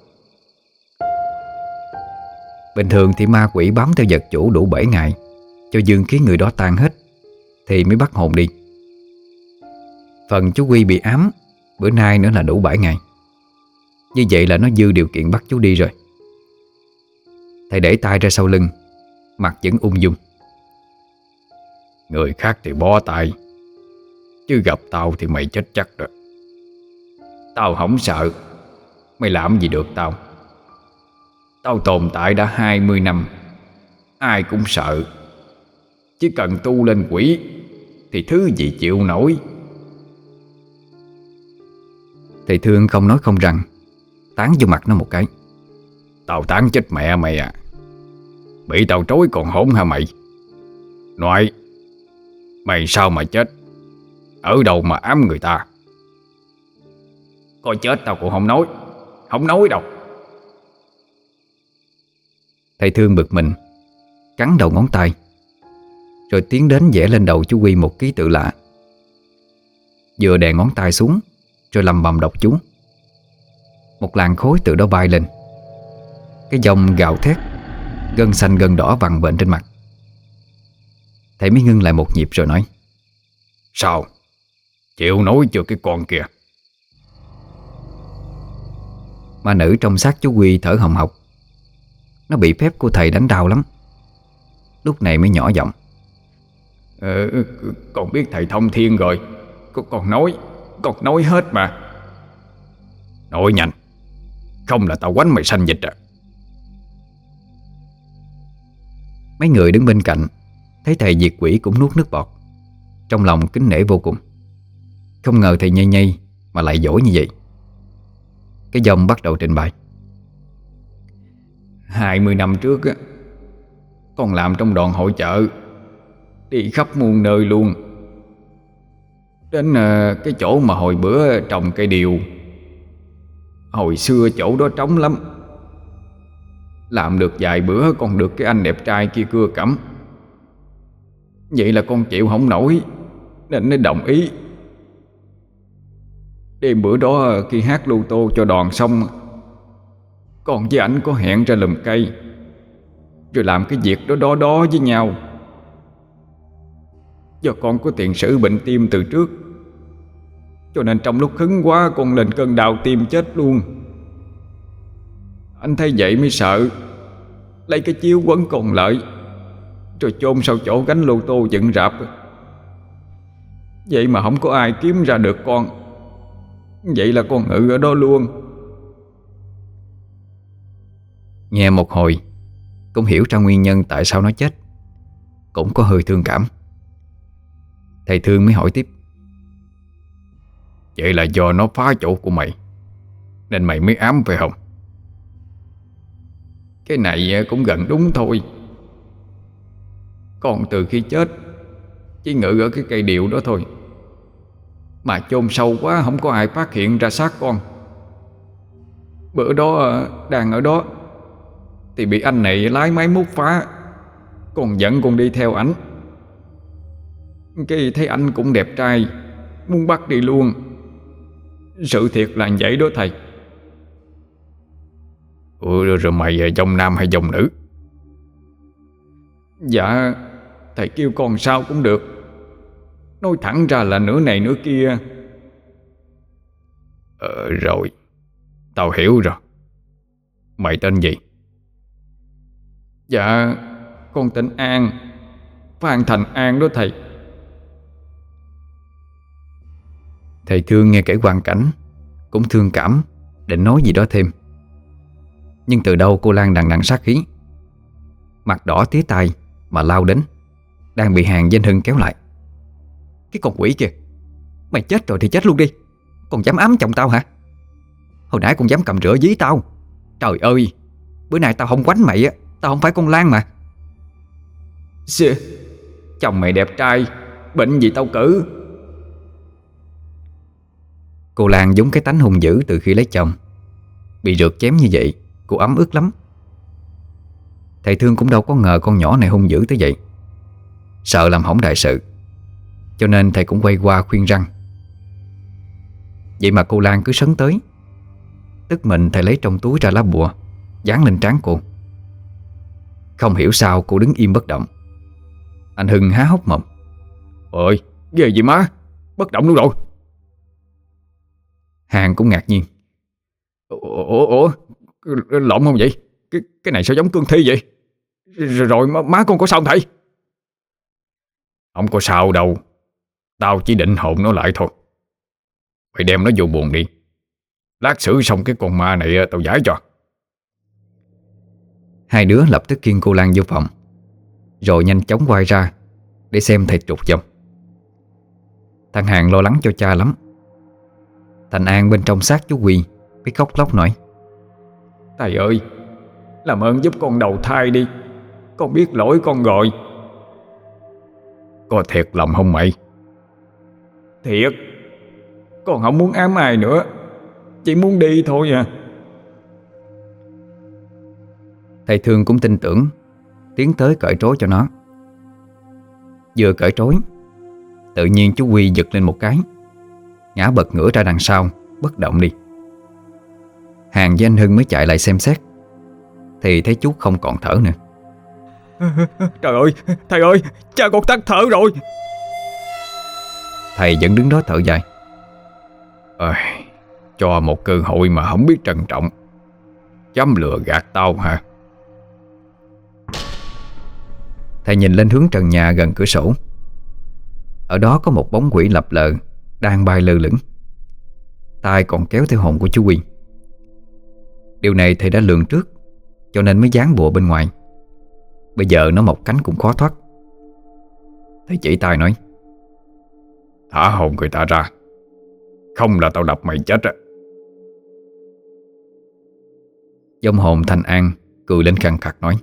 Bình thường thì ma quỷ bám theo vật chủ đủ bảy ngày, cho dương khí người đó tan hết thì mới bắt hồn đi. Phần chú Huy bị ám, bữa nay nữa là đủ bảy ngày. Như vậy là nó dư điều kiện bắt chú đi rồi. Thầy để tay ra sau lưng, mặt vẫn ung dung. Người khác thì bó tay, chứ gặp tao thì mày chết chắc rồi. Tao không sợ, mày làm gì được tao. Tao tồn tại đã hai mươi năm, ai cũng sợ. Chỉ cần tu lên quỷ thì thứ gì chịu nổi. Thầy Thương không nói không rằng, tán vô mặt nó một cái. Tao tán chết mẹ mày à. Bị tao trối còn hổn hả mày? Nói, mày sao mà chết? Ở đâu mà ám người ta? Coi chết tao cũng không nói, không nói đâu. Thầy Thương bực mình, cắn đầu ngón tay, rồi tiến đến vẽ lên đầu chú Huy một ký tự lạ. Vừa đè ngón tay xuống, rồi lầm bầm đọc chú. Một làn khối từ đó bay lên. Cái dòng gào thét, gân xanh gân đỏ vằn vện trên mặt. Thầy mới ngưng lại một nhịp rồi nói. Sao? Chịu nổi chưa cái con kìa? Ma nữ trong xác chú Huy thở hồng hộc. nó bị phép của thầy đánh đau lắm. Lúc này mới nhỏ giọng: ờ, Con biết thầy thông thiên rồi. Con, con nói Con nói hết mà. Nói nhanh, không là tao quánh mày sanh dịch à. Mấy người đứng bên cạnh thấy thầy diệt quỷ cũng nuốt nước bọt, trong lòng kính nể vô cùng. Không ngờ thầy nhây nhây mà lại giỏi như vậy. Cái dòng bắt đầu trình bày: Hai mươi năm trước á, con làm trong đoàn hội chợ, đi khắp muôn nơi luôn. Đến uh, cái chỗ mà hồi bữa trồng cây điều. Hồi xưa chỗ đó trống lắm. Làm được vài bữa còn được cái anh đẹp trai kia cưa cẩm. Vậy là con chịu không nổi nên mới đồng ý. Đêm bữa đó khi hát lô tô cho đoàn xong, con với ảnh có hẹn ra lùm cây rồi làm cái việc đó đó đó với nhau. Do con có tiền sử bệnh tim từ trước, cho nên trong lúc hứng quá con lên cơn đau tim chết luôn. Anh thấy vậy mới sợ, lấy cái chiếu quấn còn lại rồi chôn sau chỗ gánh lô tô dựng rạp. Vậy mà không có ai kiếm ra được con. Vậy là con ngự ở đó luôn. Nghe một hồi cũng hiểu ra nguyên nhân tại sao nó chết, cũng có hơi thương cảm. Thầy Thương mới hỏi tiếp: Vậy là do nó phá chỗ của mày nên mày mới ám phải không? Cái này cũng gần đúng thôi. Con từ khi chết chỉ ngự ở cái cây điều đó thôi, mà chôn sâu quá không có ai phát hiện ra xác con. Bữa đó đang ở đó thì bị anh này lái máy múc phá. Con dẫn con đi theo ảnh, cái thấy anh cũng đẹp trai, muốn bắt đi luôn. Sự thiệt là vậy đó thầy. Ừ, rồi mày dòng nam hay dòng nữ? Dạ, thầy kêu con sao cũng được. Nói thẳng ra là nửa này nửa kia. Ờ rồi, tao hiểu rồi. Mày tên gì? Dạ, con tên An, Phan Thành An đó thầy. Thầy Thương nghe kể hoàn cảnh cũng thương cảm, định nói gì đó thêm. Nhưng từ đâu cô Lan đằng đằng sát khí, mặt đỏ tía tai mà lao đến, đang bị hàng danh Hưng kéo lại. Cái con quỷ kìa, mày chết rồi thì chết luôn đi, còn dám ám chồng tao hả? Hồi nãy còn dám cầm rửa dí tao. Trời ơi, bữa nay tao không quánh mày á, tao không phải con Lan mà. Xì, chồng mày đẹp trai, bệnh gì tao cử. Cô Lan giống cái tánh hung dữ từ khi lấy chồng, bị rượt chém như vậy, cô ấm ức lắm. Thầy Thương cũng đâu có ngờ con nhỏ này hung dữ tới vậy, sợ làm hỏng đại sự, cho nên thầy cũng quay qua khuyên răn. Vậy mà cô Lan cứ sấn tới. Tức mình thầy lấy trong túi ra lá bùa dán lên trán cô. Không hiểu sao cô đứng im bất động. Anh Hưng há hốc mồm: Ôi, ghê gì má, bất động luôn rồi. Hàng cũng ngạc nhiên: Ủa, ủa, lộn không vậy? Cái, cái này sao giống cương thi vậy? Rồi, rồi má, má con có sao không thầy? Không có sao đâu, tao chỉ định hồn nó lại thôi. Mày đem nó vô buồng đi, lát xử xong cái con ma này tao giải cho. Hai đứa lập tức khiêng cô Lan vô phòng, rồi nhanh chóng quay ra để xem thầy trục dòng. Thằng Hàng lo lắng cho cha lắm. Thành An bên trong xác chú Quy mới khóc lóc nói: Thầy ơi, làm ơn giúp con đầu thai đi, con biết lỗi con rồi. Có thiệt lòng không mày? Thiệt, con không muốn ám ai nữa, chỉ muốn đi thôi à. Thầy Thương cũng tin tưởng, tiến tới cởi trói cho nó. Vừa cởi trói, tự nhiên chú Quy giật lên một cái, ngã bật ngửa ra đằng sau, bất động đi. Hàng với anh Hưng mới chạy lại xem xét, thì thấy chú không còn thở nữa. Trời ơi, thầy ơi, cha con tắt thở rồi. Thầy vẫn đứng đó thở dài: Ơi, cho một cơ hội mà không biết trân trọng, dám lừa gạt tao hả? Thầy nhìn lên hướng trần nhà gần cửa sổ. Ở đó có một bóng quỷ lập lờ đang bay lơ lửng, tay còn kéo theo hồn của chú Quy. Điều này thầy đã lường trước, cho nên mới dán bùa bên ngoài. Bây giờ nó mọc cánh cũng khó thoát. Thầy chỉ tay nói: Thả hồn người ta ra, không là tao đập mày chết á. Vong hồn Thành An cười lên khàn khặt nói: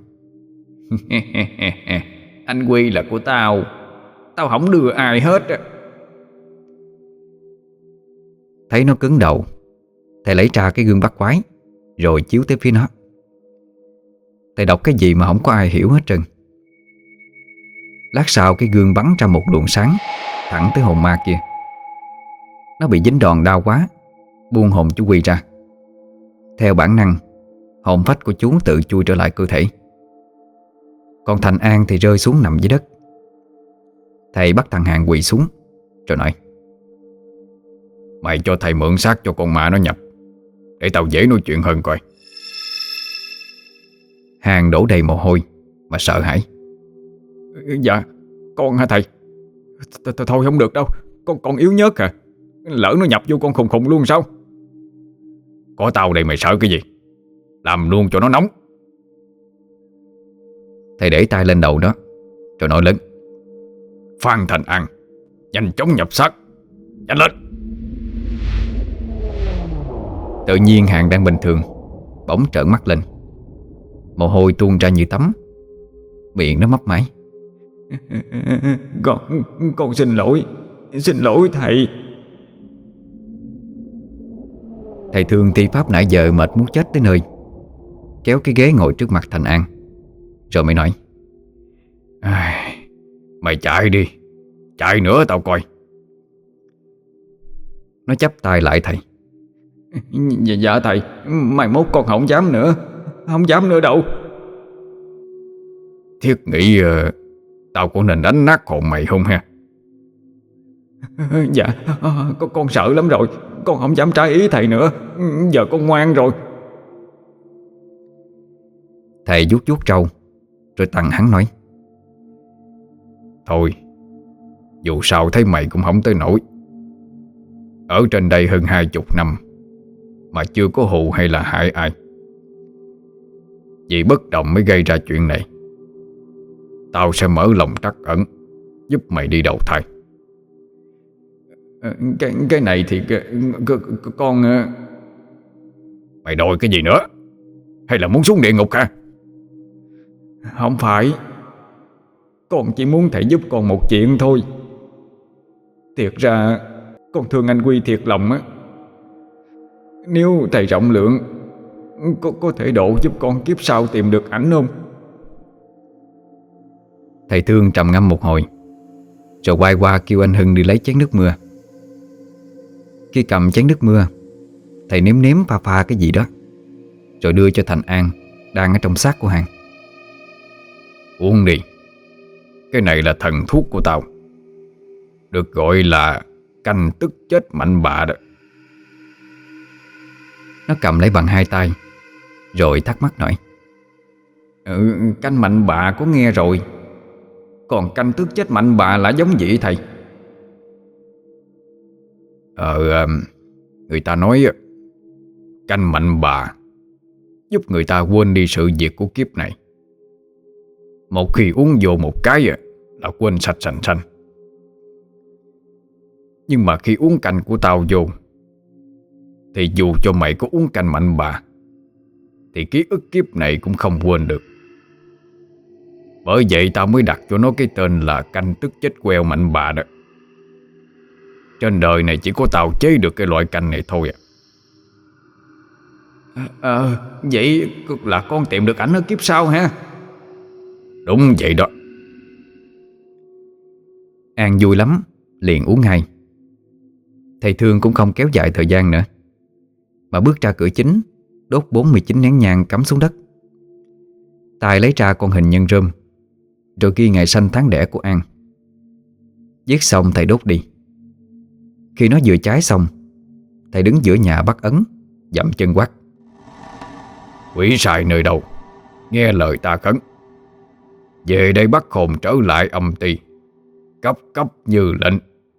Anh Quy là của tao, tao không đưa ai hết á. Thấy nó cứng đầu, thầy lấy ra cái gương bắt quái, rồi chiếu tới phía nó. Thầy đọc cái gì mà không có ai hiểu hết trơn. Lát sau cái gương bắn ra một luồng sáng thẳng tới hồn ma kia. Nó bị dính đòn đau quá, buông hồn chú Quy ra. Theo bản năng, hồn phách của chú tự chui trở lại cơ thể. Còn Thành An thì rơi xuống nằm dưới đất. Thầy bắt thằng Hàng quỳ xuống rồi nói: Mày cho thầy mượn xác cho con ma nó nhập, để tao dễ nói chuyện hơn coi. Hàng đổ đầy mồ hôi mà sợ hãi. Dạ, con hả thầy? Thôi không được đâu, con con yếu nhớt à. Lỡ nó nhập vô con khùng khùng luôn sao? Có tao đây mày sợ cái gì? Làm luôn cho nó nóng. Thầy để tay lên đầu đó rồi nói lớn: Phan Thành An, nhanh chóng nhập xác, nhanh lên. Tự nhiên Hàng đang bình thường bỗng trợn mắt lên, mồ hôi tuôn ra như tắm, miệng nó mấp máy: Con, con xin lỗi, xin lỗi thầy. Thầy Thương thi pháp nãy giờ mệt muốn chết tới nơi, kéo cái ghế ngồi trước mặt Thành An, rồi mới nói: Mày chạy đi, chạy nữa tao coi. Nó chắp tay lại thầy: Dạ, dạ thầy, mai mốt con không dám nữa, không dám nữa đâu. Thiết nghĩ uh, tao có nên đánh nát hồn mày không ha? Dạ, con, con sợ lắm rồi, con không dám trái ý thầy nữa. Giờ con ngoan rồi. Thầy vuốt vuốt râu rồi tằng hắn nói: Thôi, dù sao thấy mày cũng không tới nổi. Ở trên đây hơn hai chục năm mà chưa có hù hay là hại ai. Vì bất đồng mới gây ra chuyện này. Tao sẽ mở lòng trắc ẩn, giúp mày đi đầu thai. Cái, cái này thì cái, cái, con... Mày đòi cái gì nữa? Hay là muốn xuống địa ngục hả? Không phải, con chỉ muốn thầy giúp con một chuyện thôi. Thiệt ra con thương anh Quy thiệt lòng á. Nếu thầy rộng lượng, có, có thể độ giúp con kiếp sau tìm được ảnh không? Thầy Thương trầm ngâm một hồi, rồi quay qua kêu anh Hưng đi lấy chén nước mưa. Khi cầm chén nước mưa, thầy nếm nếm pha pha cái gì đó, rồi đưa cho Thành An đang ở trong xác của Hàng. Uống đi. Cái này là thần thuốc của tao, được gọi là canh tức chết mạnh bạ đó. Nó cầm lấy bằng hai tay, rồi thắc mắc nói: Ừ, canh mạnh bạ có nghe rồi, còn canh tức chết mạnh bạ là giống gì thầy? Ờ, người ta nói canh mạnh bạ giúp người ta quên đi sự việc của kiếp này. Một khi uống vô một cái là quên sạch sành xanh. Nhưng mà khi uống canh của tao vô, thì dù cho mày có uống canh mạnh bạ, thì ký ức kiếp này cũng không quên được. Bởi vậy tao mới đặt cho nó cái tên là canh tức chết queo mạnh bạ đó. Trên đời này chỉ có tao chế được cái loại canh này thôi à. Ờ, à, vậy là con tìm được ảnh ở kiếp sau ha? Đúng vậy đó. An vui lắm, liền uống ngay. Thầy Thương cũng không kéo dài thời gian nữa, mà bước ra cửa chính, đốt bốn mươi chín nén nhang cắm xuống đất. Tài lấy ra con hình nhân rơm, rồi ghi ngày sanh tháng đẻ của An. Viết xong thầy đốt đi. Khi nó vừa cháy xong, thầy đứng giữa nhà bắt ấn, dậm chân quát: Quỷ sai nơi đâu, nghe lời ta khấn. Về đây bắt hồn trở lại âm ty. Cấp cấp như lệnh.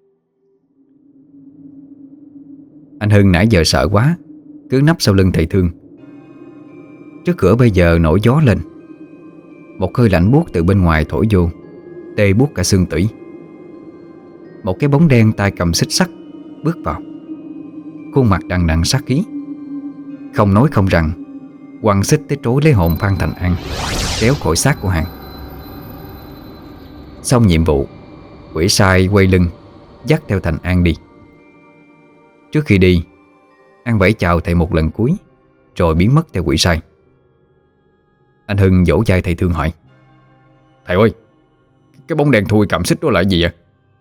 Anh Hưng nãy giờ sợ quá, cứ nấp sau lưng thầy Thương. Trước cửa bây giờ nổi gió lên. Một hơi lạnh buốt từ bên ngoài thổi vô, tê buốt cả xương tủy. Một cái bóng đen tay cầm xích sắt bước vào, khuôn mặt đằng đằng sát khí. Không nói không rằng, quăng xích tới trối lấy hồn Phan Thành An, kéo khỏi xác của Hàng. Xong nhiệm vụ, quỷ sai quay lưng dắt theo Thành An đi. Trước khi đi, An vẫy chào thầy một lần cuối, rồi biến mất theo quỷ sai. Anh Hưng vỗ vai thầy Thương hỏi: Thầy ơi, cái bóng đèn thui cầm xích đó là gì vậy?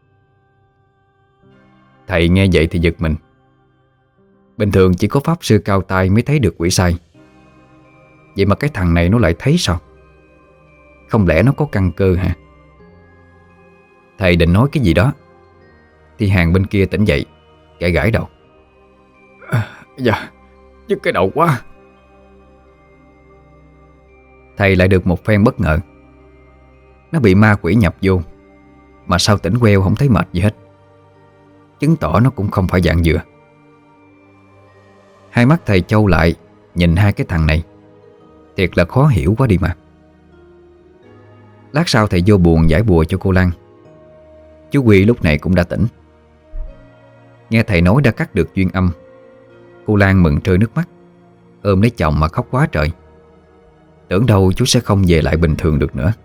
Thầy nghe vậy thì giật mình. Bình thường chỉ có pháp sư cao tay mới thấy được quỷ sai, vậy mà cái thằng này nó lại thấy sao? Không lẽ nó có căn cơ hả? Thầy định nói cái gì đó thì Hàng bên kia tỉnh dậy, gãi gãi đầu. À, dạ, nhức cái đầu quá. Thầy lại được một phen bất ngờ. Nó bị ma quỷ nhập vô, mà sao tỉnh queo không thấy mệt gì hết, chứng tỏ nó cũng không phải dạng dừa. Hai mắt thầy trâu lại nhìn hai cái thằng này, thiệt là khó hiểu quá đi mà. Lát sau thầy vô buồn giải bùa cho cô Lan. Chú Quy lúc này cũng đã tỉnh. Nghe thầy nói đã cắt được duyên âm, cô Lan mừng trơi nước mắt, ôm lấy chồng mà khóc quá trời. Tưởng đâu chú sẽ không về lại bình thường được nữa.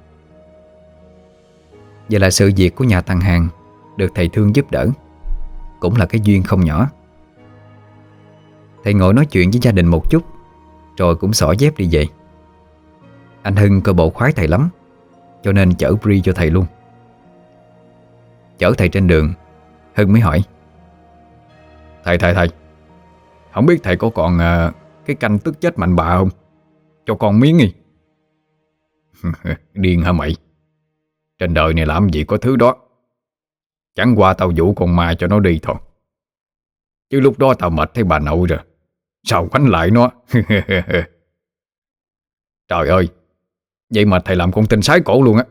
Vậy là sự việc của nhà thằng Hàng được thầy Thương giúp đỡ, cũng là cái duyên không nhỏ. Thầy ngồi nói chuyện với gia đình một chút, rồi cũng xỏ dép đi về. Anh Hưng coi bộ khoái thầy lắm, cho nên chở Bri cho thầy luôn. Chở thầy trên đường, Hưng mới hỏi: Thầy thầy thầy, không biết thầy có còn uh, cái canh tức chết mạnh bạ không? Cho con miếng đi. Điên hả mày? Trên đời này làm gì có thứ đó. Chẳng qua tao dụ con ma cho nó đi thôi, chứ lúc đó tao mệt thấy bà nội rồi, sao quánh lại nó. Trời ơi, vậy mà thầy làm con tin sái cổ luôn á.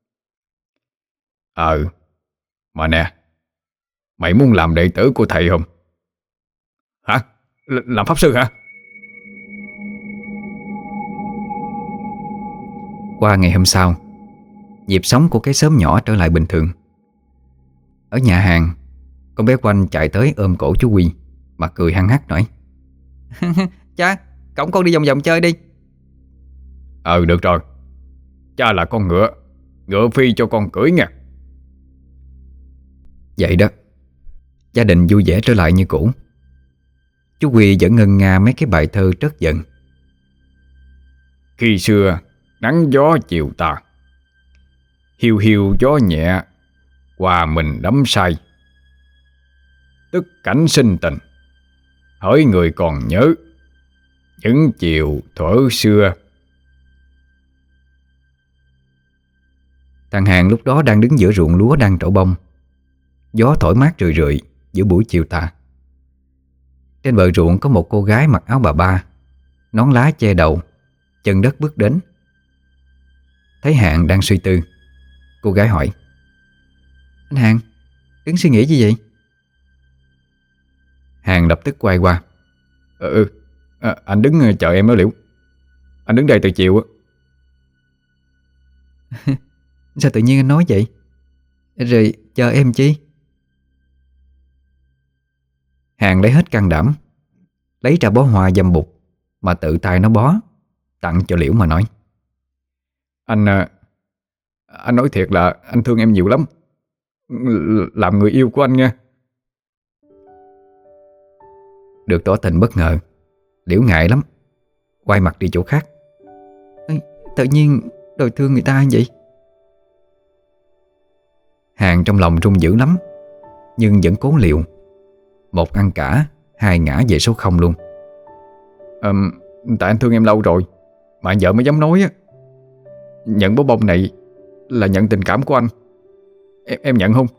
Ờ, mà nè, mày muốn làm đệ tử của thầy không? Hả? L- làm pháp sư hả? Qua ngày hôm sau, nhịp sống của cái xóm nhỏ trở lại bình thường. Ở nhà hàng, con bé Quanh chạy tới ôm cổ chú Quy mà cười hăng hắc nói: Cha, cõng con đi vòng vòng chơi đi. Ừ được rồi, cha là con ngựa, ngựa phi cho con cưỡi nha. Vậy đó, gia đình vui vẻ trở lại như cũ. Chú Quy vẫn ngân nga mấy cái bài thơ trớt giận. Khi xưa nắng gió chiều tà, hiu hiu gió nhẹ, hòa mình đắm say. Tức cảnh sinh tình, hỡi người còn nhớ những chiều thuở xưa. Thằng Hàng lúc đó đang đứng giữa ruộng lúa đang trổ bông. Gió thổi mát rười rượi giữa buổi chiều tà. Trên bờ ruộng có một cô gái mặc áo bà ba, nón lá che đầu, chân đất bước đến. Thấy Hàng đang suy tư, cô gái hỏi: Anh Hàng, đứng suy nghĩ gì vậy? Hàng lập tức quay qua: Ừ, à, anh đứng chờ em đó Liễu. Anh đứng đây từ chiều á. Sao tự nhiên anh nói vậy? Rồi chờ em chi? Hàng lấy hết can đảm, lấy ra bó hoa dâm bụt mà tự tay nó bó, tặng cho Liễu mà nói: Anh Anh nói thiệt là anh thương em nhiều lắm, làm người yêu của anh nha. Được tỏ tình bất ngờ, Liễu ngại lắm, quay mặt đi chỗ khác. Ê, tự nhiên đòi thương người ta vậy? Hàng trong lòng run dữ lắm, nhưng vẫn cố liều. Một ăn cả, hai ngã về số không luôn. à, Tại anh thương em lâu rồi mà vợ mới dám nói á. Nhận bó bông này là nhận tình cảm của anh. Em, em nhận không?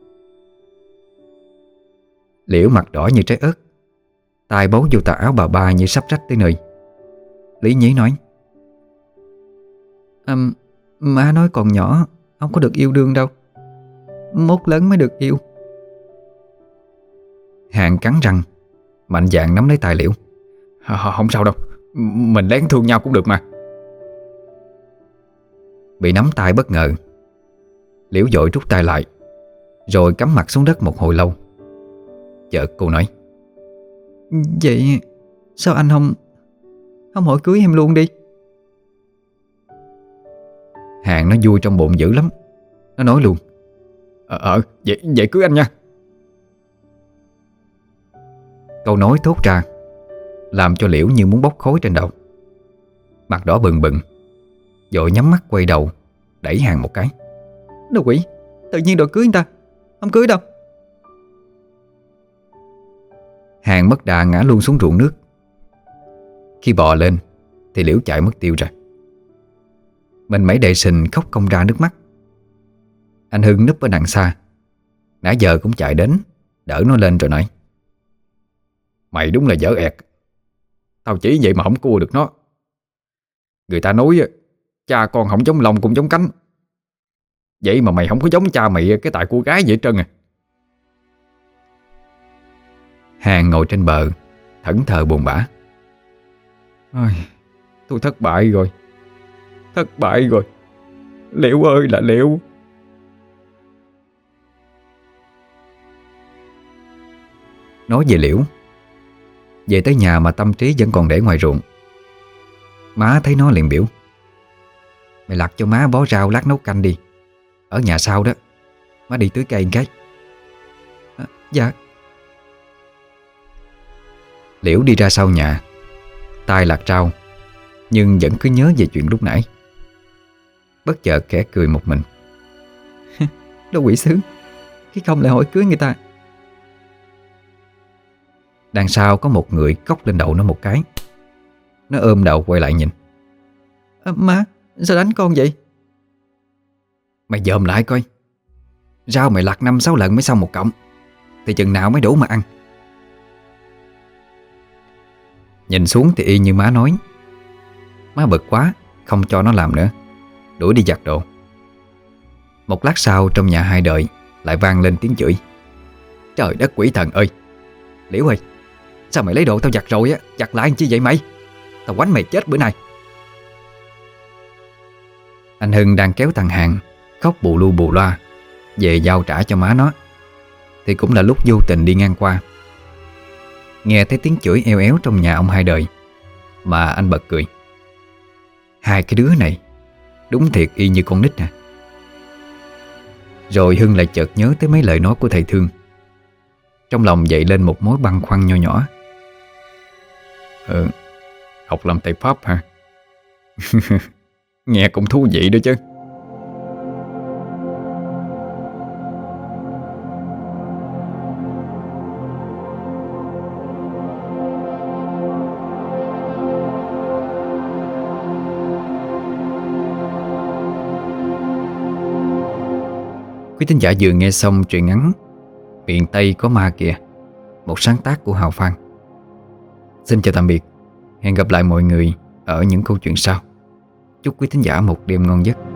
Liễu mặt đỏ như trái ớt, tay bấu vô tà áo bà ba như sắp rách tới nơi. Lý nhí nói: um, Má nói còn nhỏ không có được yêu đương đâu, mốt lớn mới được yêu. Hàng cắn răng, mạnh dạn nắm lấy tay Liễu. Không sao đâu, mình lén thương nhau cũng được mà. Bị nắm tay bất ngờ, Liễu vội rút tay lại, rồi cắm mặt xuống đất một hồi lâu. Chợt cô nói: Vậy sao anh không Không hỏi cưới em luôn đi? Hàng nó vui trong bụng dữ lắm. Nó nói luôn: Ờ, ờ vậy, vậy cưới anh nha. Câu nói thốt ra làm cho Liễu như muốn bốc khói trên đầu. Mặt đỏ bừng bừng, vội nhắm mắt quay đầu đẩy Hàng một cái. Đồ quỷ, tự nhiên đòi cưới người ta. Không cưới đâu. Hàng mất đà ngã luôn xuống ruộng nước. Khi bò lên thì Liễu chạy mất tiêu rồi. Mình mấy đầy sình khóc không ra nước mắt. Anh Hưng núp ở đằng xa, nãy giờ cũng chạy đến đỡ nó lên rồi nói: Mày đúng là dở ẹt. Tao chỉ vậy mà không cua được nó. Người ta nói cha con không giống lòng cũng giống cánh. Vậy mà mày không có giống cha mày cái tại cô gái vậy trơn à. Hàng ngồi trên bờ thẫn thờ buồn bã. Ôi, tôi thất bại rồi. Thất bại rồi. Liễu ơi là Liễu. Nói về Liễu, về tới nhà mà tâm trí vẫn còn để ngoài ruộng. Má thấy nó liền biểu: Mày lặt cho má bó rau lát nấu canh đi. Ở nhà sau đó, má đi tưới cây một cái. À, dạ. Liễu đi ra sau nhà, tay lặt rau, nhưng vẫn cứ nhớ về chuyện lúc nãy. Bất chợt khẽ cười một mình. Đồ quỷ sứ, cái không lại hỏi cưới người ta. Đằng sau có một người cốc lên đầu nó một cái. Nó ôm đầu quay lại nhìn. À, má, sao đánh con vậy? Mày dòm lại coi. Rau mày lặt năm sáu lần mới xong một cọng, thì chừng nào mới đủ mà ăn. Nhìn xuống thì y như má nói. Má bực quá, không cho nó làm nữa, đuổi đi giặt đồ. Một lát sau trong nhà hai đợi lại vang lên tiếng chửi. Trời đất quỷ thần ơi, Liễu ơi, sao mày lấy đồ tao giặt rồi á, giặt lại làm chi vậy mày? Tao quánh mày chết bữa nay. Anh Hưng đang kéo thằng Hàng khóc bù lu bù loa về giao trả cho má nó, thì cũng là lúc vô tình đi ngang qua. Nghe thấy tiếng chửi eo éo trong nhà ông hai đời mà anh bật cười. Hai cái đứa này đúng thiệt y như con nít à. Rồi Hưng lại chợt nhớ tới mấy lời nói của thầy Thương. Trong lòng dậy lên một mối băn khoăn nho nhỏ. Ừ, học làm thầy Pháp hả? Nghe cũng thú vị đó chứ. Quý thính giả vừa nghe xong truyện ngắn Miền Tây có ma kìa, một sáng tác của Hào Phan. Xin chào tạm biệt. Hẹn gặp lại mọi người ở những câu chuyện sau. Chúc quý thính giả một đêm ngon giấc.